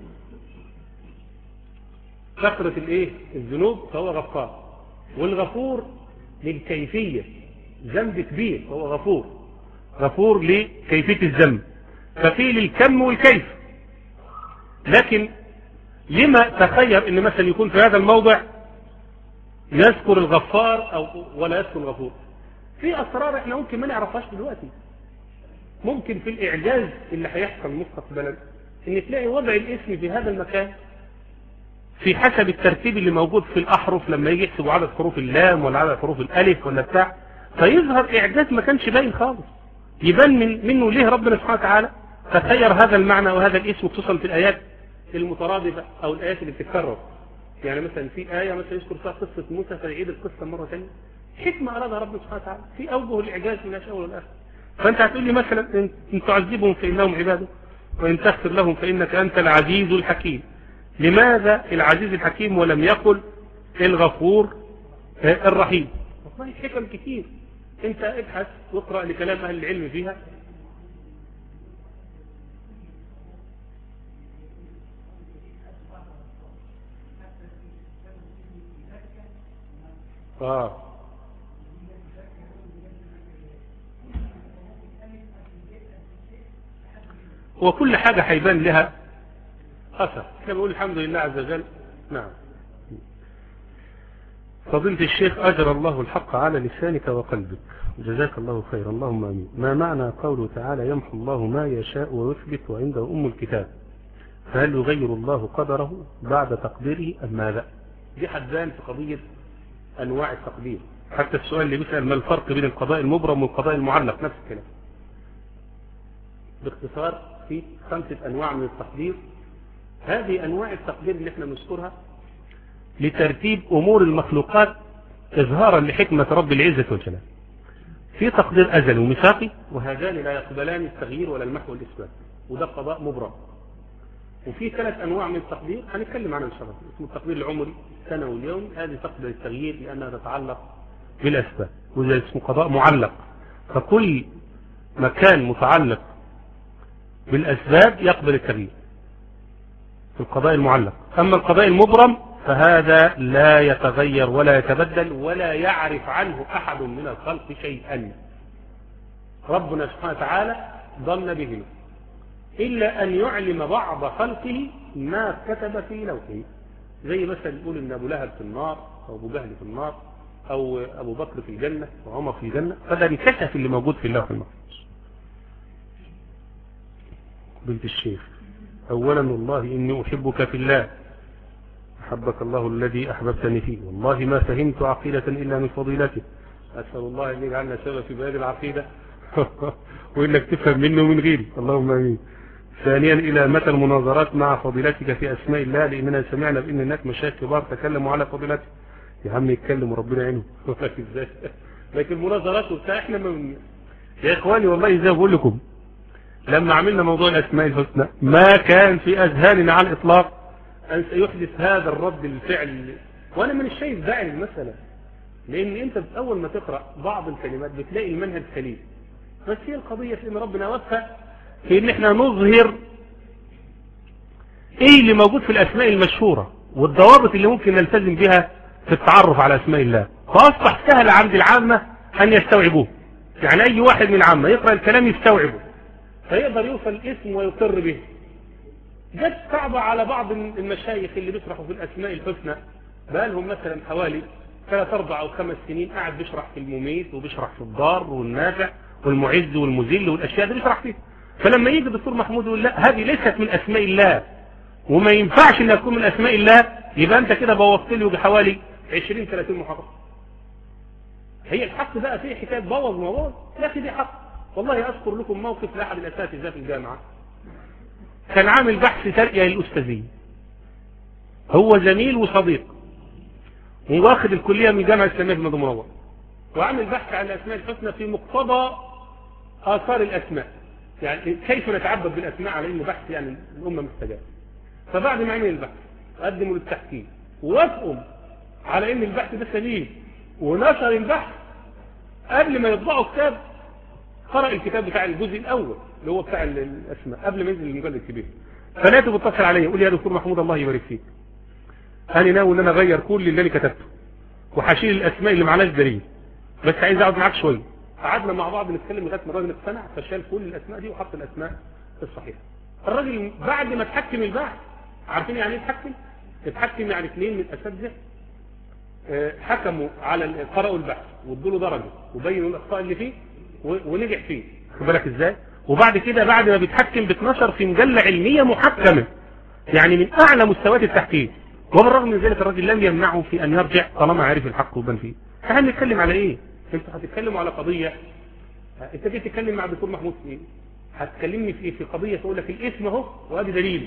كثره الايه؟ الذنوب، فهو غفار. والغفور للكيفيه، ذنب كبير فهو غفور، غفور لكيفيه الذنب. ففي للكم والكيف. لكن لما تخير ان مثلا يكون في هذا الموضع يذكر الغفار او ولا يذكر الغفور؟ في اسرار احنا ممكن ما نعرفهاش دلوقتي. ممكن في الاعجاز اللي هيحصل مستقبلا ان تلاقي وضع الاسم في هذا المكان في حسب الترتيب اللي موجود في الاحرف، لما يجي يحسبوا عدد حروف اللام ولا عدد حروف الالف ولا بتاع، فيظهر اعجاز ما كانش باين خالص، يبان من منه ليه ربنا سبحانه وتعالى تخير هذا المعنى وهذا الاسم، خصوصا في الايات المترادفه او الايات اللي بتتكرر. يعني مثلا في ايه مثلا يذكر فيها قصه موسى فيعيد القصه مره ثانيه، حكمه ارادها ربنا سبحانه وتعالى في اوجه الاعجاز من الاول والاخر. فانت هتقول لي مثلا ان تعذبهم فانهم عباده وان تغفر لهم فانك انت العزيز الحكيم. لماذا العزيز الحكيم ولم يقل الغفور الرحيم؟ والله حكم كتير، انت ابحث واقرا لكلام اهل العلم فيها. اه وكل حاجة هيبان لها أثر. احنا بنقول الحمد لله عز وجل. نعم. فضيلة الشيخ أجر الله الحق على لسانك وقلبك، جزاك الله خير، اللهم آمين. ما معنى قوله تعالى يمحو الله ما يشاء ويثبت وعنده أم الكتاب؟ فهل يغير الله قدره بعد تقديره أم ماذا؟ دي حدان في قضية أنواع التقدير. حتى السؤال اللي بيسأل ما الفرق بين القضاء المبرم والقضاء المعلق، نفس الكلام. باختصار في خمسة أنواع من التقدير. هذه أنواع التقدير اللي احنا نذكرها لترتيب أمور المخلوقات إظهارا لحكمة رب العزة والجلال. في تقدير أزلي وميثاقي، وهذان لا يقبلان التغيير ولا المحو والإثبات، وده قضاء مبرم. وفي ثلاث أنواع من التقدير هنتكلم عنها إن شاء الله. اسمه التقدير العمري السنوي اليومي، هذه تقبل التغيير لأنها تتعلق بالأسباب. وده اسمه قضاء معلق، فكل مكان متعلق بالأسباب يقبل التغيير في القضاء المعلق. أما القضاء المبرم فهذا لا يتغير ولا يتبدل ولا يعرف عنه أحد من الخلق شيئا. ربنا سبحانه وتعالى ضمن به إلا أن يعلم بعض خلقه ما كتب في لوحه. زي مثلا يقول إن أبو لهب في النار أو أبو جهل في النار أو أبو بكر في الجنة وعمر في الجنة، فده انكشف اللي موجود في اللوح المحفوظ. بنت الشيخ، أولا والله إني أحبك في الله، أحبك الله الذي أحببتني فيه، والله ما فهمت عقيدة إلا من فضيلته، أسأل الله أن يجعلنا سبب في بيان العقيدة وإنك تفهم منه من غيري، اللهم آمين. ثانيا، إلى متى المناظرات مع فضيلتك في أسماء الله؟ لأننا سمعنا بأن هناك مشايخ كبار تكلموا على فضيلته. يا عم يتكلم وربنا يعينه ازاي؟ لكن المناظرات وبتاع احنا من... يا إخواني والله زي ما بقول لكم، لما عملنا موضوع الأسماء الحسنى ما كان في أذهاننا على الإطلاق أن سيحدث هذا الرد الفعل. وأنا من الشيء داعي المسألة، لأن أنت أول ما تقرأ بعض الكلمات بتلاقي المنهج سليم، بس هي القضية في أن ربنا وفق في أن احنا نظهر إيه اللي موجود في الأسماء المشهورة والضوابط اللي ممكن نلتزم بها في التعرف على أسماء الله، فأصبح سهل عند العامة أن يستوعبوه. يعني أي واحد من العامة يقرأ الكلام يستوعبه فيقدر يوصل الاسم ويقر به. جت صعبة على بعض المشايخ اللي بيشرحوا في الأسماء الحسنى، بقالهم مثلا حوالي ثلاث أربع أو خمس سنين قاعد بيشرح في المميت وبيشرح في الضار والنافع والمعز والمذل والأشياء دي بيشرح فيها. فلما يجي الدكتور محمود يقول لا هذه ليست من أسماء الله وما ينفعش انها تكون من أسماء الله، يبقى أنت كده بوظت لي بحوالي عشرين ثلاثين محاضرة. هي الحق بقى فيه حكاية بوظ موضوع، يا أخي دي حق. والله أذكر لكم موقف لأحد الأساتذة في الجامعة، كان عامل بحث ترقية للأستاذية، هو زميل وصديق واخد الكلية من جامعة الإسلامية في المدينة المنورة، وعامل بحث عن الأسماء الحسنى في مقتضى آثار الأسماء، يعني كيف نتعبد بالأسماء على إنه بحث يعني الأمة مستجابة. فبعد ما عمل البحث قدموا للتحكيم ووافقوا على إن البحث ده سليم، ونشر البحث قبل ما يطبعوا كتاب، قرأ الكتاب بتاع الجزء الأول اللي هو بتاع الأسماء قبل ما ينزل المجلد الكبير. فلاته بيتصل عليا يقول لي يا دكتور محمود الله يبارك فيك، أنا ناوي إن أنا أغير كل اللي أنا كتبته وحشيل الأسماء اللي معناش دليل، بس عايز أقعد معاك شوية. قعدنا مع بعض نتكلم لغاية ما الراجل اقتنع، فشال كل الأسماء دي وحط الأسماء الصحيحة. الراجل بعد ما تحكم البحث، عارفين يعني ايه تحكم؟ تتحكم يعني اثنين من الأساتذة حكموا على قرأوا البحث وادوا له درجة وبينوا الأخطاء اللي فيه ونجح فيه، خد بالك ازاي؟ وبعد كده بعد ما بيتحكم بتنشر في مجلة علمية محكمة، يعني من أعلى مستويات التحكيم. وبالرغم من ذلك الراجل لم يمنعه في أن يرجع طالما عارف الحق وبان فيه. احنا هنتكلم على ايه؟ انتوا هتتكلموا على قضية، انت جيت تتكلم مع الدكتور محمود في ايه؟ هتكلمني في ايه؟ في قضية تقول لك الاسم اهو وادي دليل.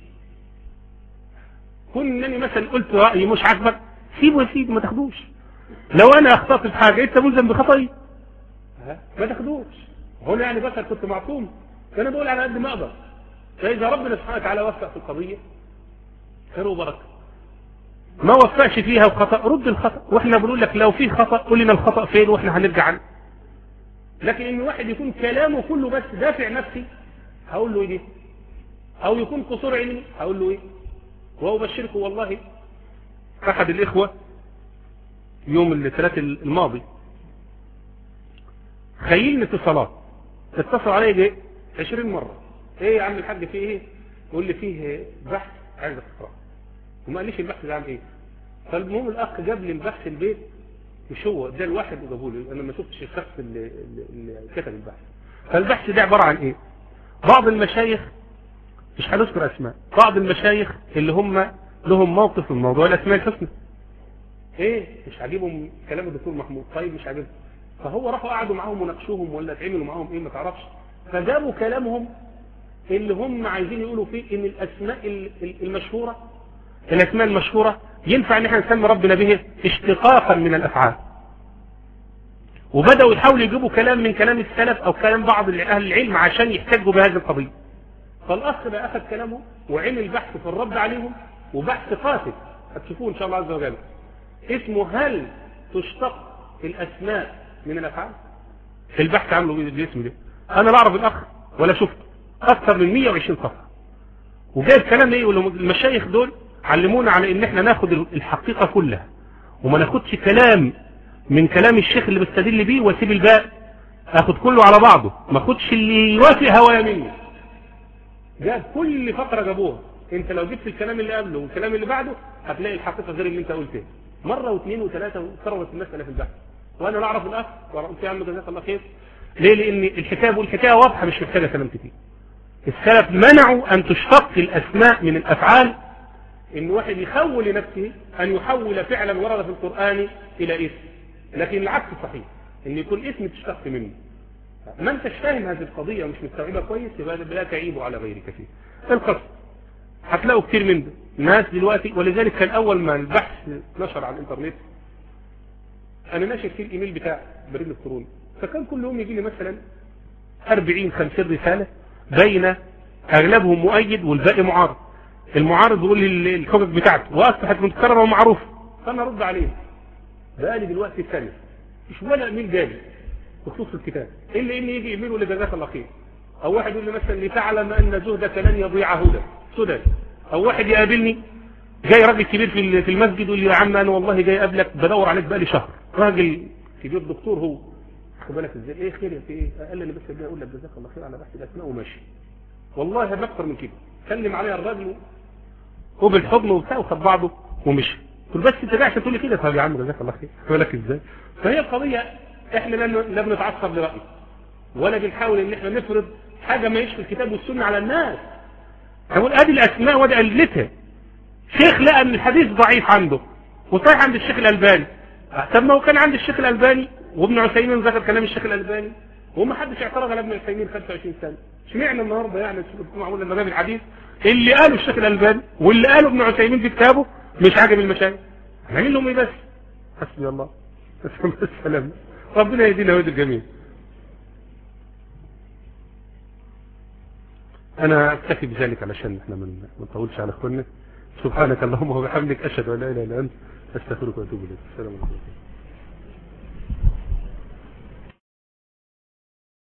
كون انني مثلا قلت رأيي مش عاجبك سيبه يا سيدي ما تاخدوش. لو انا اخطأت في حاجة انت ملزم بخطئي ما تاخدوش. هنا يعني بس كنت معصوم، فانا بقول على قد ما اقدر. فاذا ربنا سبحانه وتعالى وفق في القضية خير وبركة، ما وفقش فيها وخطأ رد الخطأ، واحنا بنقول لك لو في خطأ قول لنا الخطأ فين واحنا هنرجع عنه. لكن ان واحد يكون كلامه كله بس دافع نفسي هقول له ايه دي؟ او يكون قصور علمي هقول له ايه؟ وابشركم والله احد الاخوة يوم الثلاث الماضي خيلني اتصالات، اتصل علي جاي عشرين مرة، ايه يا عم الحاج فيه ايه؟ يقول لي فيه بحث عايز اقراه، وما قاليش البحث ده عن ايه. فالمهم الاخ جاب لي البحث البيت، مش هو ده الواحد وجابه لي، انا ما شفتش الشخص اللي, اللي كتب البحث. فالبحث ده عبارة عن ايه؟ بعض المشايخ مش هنذكر اسماء، بعض المشايخ اللي هم لهم موقف من موضوع الاسماء الحسنى، ايه مش عاجبهم كلام الدكتور محمود، طيب مش عاجبهم، فهو راحوا قعدوا معاهم وناقشوهم ولا اتعملوا معاهم ايه ما تعرفش، فجابوا كلامهم اللي هم عايزين يقولوا فيه ان الاسماء المشهورة الاسماء المشهورة ينفع ان احنا نسمي ربنا به اشتقاقا من الافعال. وبدأوا يحاولوا يجيبوا كلام من كلام السلف او كلام بعض اهل العلم عشان يحتجوا بهذه القضية. فالاخ ده اخذ كلامه وعمل بحث في الرد عليهم، وبحث قاسي هتشوفوه ان شاء الله عز وجل، اسمه هل تشتق الاسماء من الافعال؟ في البحث عملوا بالاسم ده، انا لا اعرف الاخ ولا شفت، اكثر من مئة وعشرين صفحة، وجايب كلام ايه؟ المشايخ دول علمونا على ان احنا ناخد الحقيقة كلها وما ناخدش كلام من كلام الشيخ اللي بستدل بيه واسيب الباقي، اخد كله على بعضه، ما اخدش اللي يوافق هوايا مني. جاب كل فقرة جابوها، انت لو جبت الكلام اللي قبله والكلام اللي بعده هتلاقي الحقيقة غير اللي انت قلته مرة واثنين وثلاثة، وكررت المسألة في البحث. وانا لا اعرف الاخ وقلت يا عم جزاك الله خير، ليه؟ لان الحكاية والحكاية واضحة مش محتاجة كلام كتير. السلف منعوا ان تشتق الاسماء من الافعال ان واحد يخول لنفسه ان يحول فعلا ورد في القرآن الى اسم، لكن العكس صحيح، ان يكون اسم تشتق منه. ما انتش فاهم هذه القضية ومش مستوعبها كويس، يبقى لا تعيب على غيرك فيه. القصد هتلاقوا كتير من ده الناس دلوقتي، ولذلك كان اول ما البحث نشر على الانترنت انا ناشر فيه الايميل بتاع بريد الالكتروني، فكان كل يوم يجي لي مثلا أربعين خمسين رسالة بين اغلبهم مؤيد والباقي معارض. المعارض بيقول لي الحجج بتاعته واصبحت متكرره ومعروفه، فانا ارد عليه. بقالي دلوقتي سنه مش ولا ايميل جالي بخصوص الكتاب، الا ان يجي ايميل ولا جزاك الله خير، او واحد يقول لي مثلا لتعلم ان زهدك لن يضيع هدى سدى، او واحد يقابلني جاي راجل كبير في في المسجد يقول لي يا عم انا والله جاي اقابلك بدور عليك بقالي شهر، راجل كبير دكتور هو، خد بالك ازاي، ايه خير يا في ايه؟ قال لي بس جاي اقول لك جزاك الله خير على بحث الاسماء وماشي. والله ما اكتر من كده، سلم عليا الراجل هو بالحضن وبتاع وخد بعضه ومشي. قلت بس انت جاي عشان تقول لي كده؟ طب يا عم جزاك الله خير، خد بالك ازاي. فهي القضيه احنا لا بنتعصب لراي ولا بنحاول ان احنا نفرض حاجه ما يشفي الكتاب والسنه على الناس. هقول ادي الاسماء وادي ادلتها. شيخ لقى ان الحديث ضعيف عنده وصحيح عند الشيخ الالباني، طب ما هو كان عند الشيخ الالباني وابن عثيمين ذكر كلام الشيخ الالباني وما حدش اعترض على ابن عثيمين خمسة وعشرين سنه. اشمعنى النهارده يعني معمول لنا باب الحديث اللي قاله الشيخ الالباني واللي قاله ابن عثيمين في كتابه مش عاجب المشايخ؟ هنعمل لهم ايه بس؟ حسبي الله السلام. ربنا يهدينا ويهدي الجميع. انا اكتفي بذلك علشان احنا ما نطولش على اخواننا. سبحانك اللهم وبحمدك اشهد ان لا اله الا انت استغفرك واتوب اليك. السلام عليكم.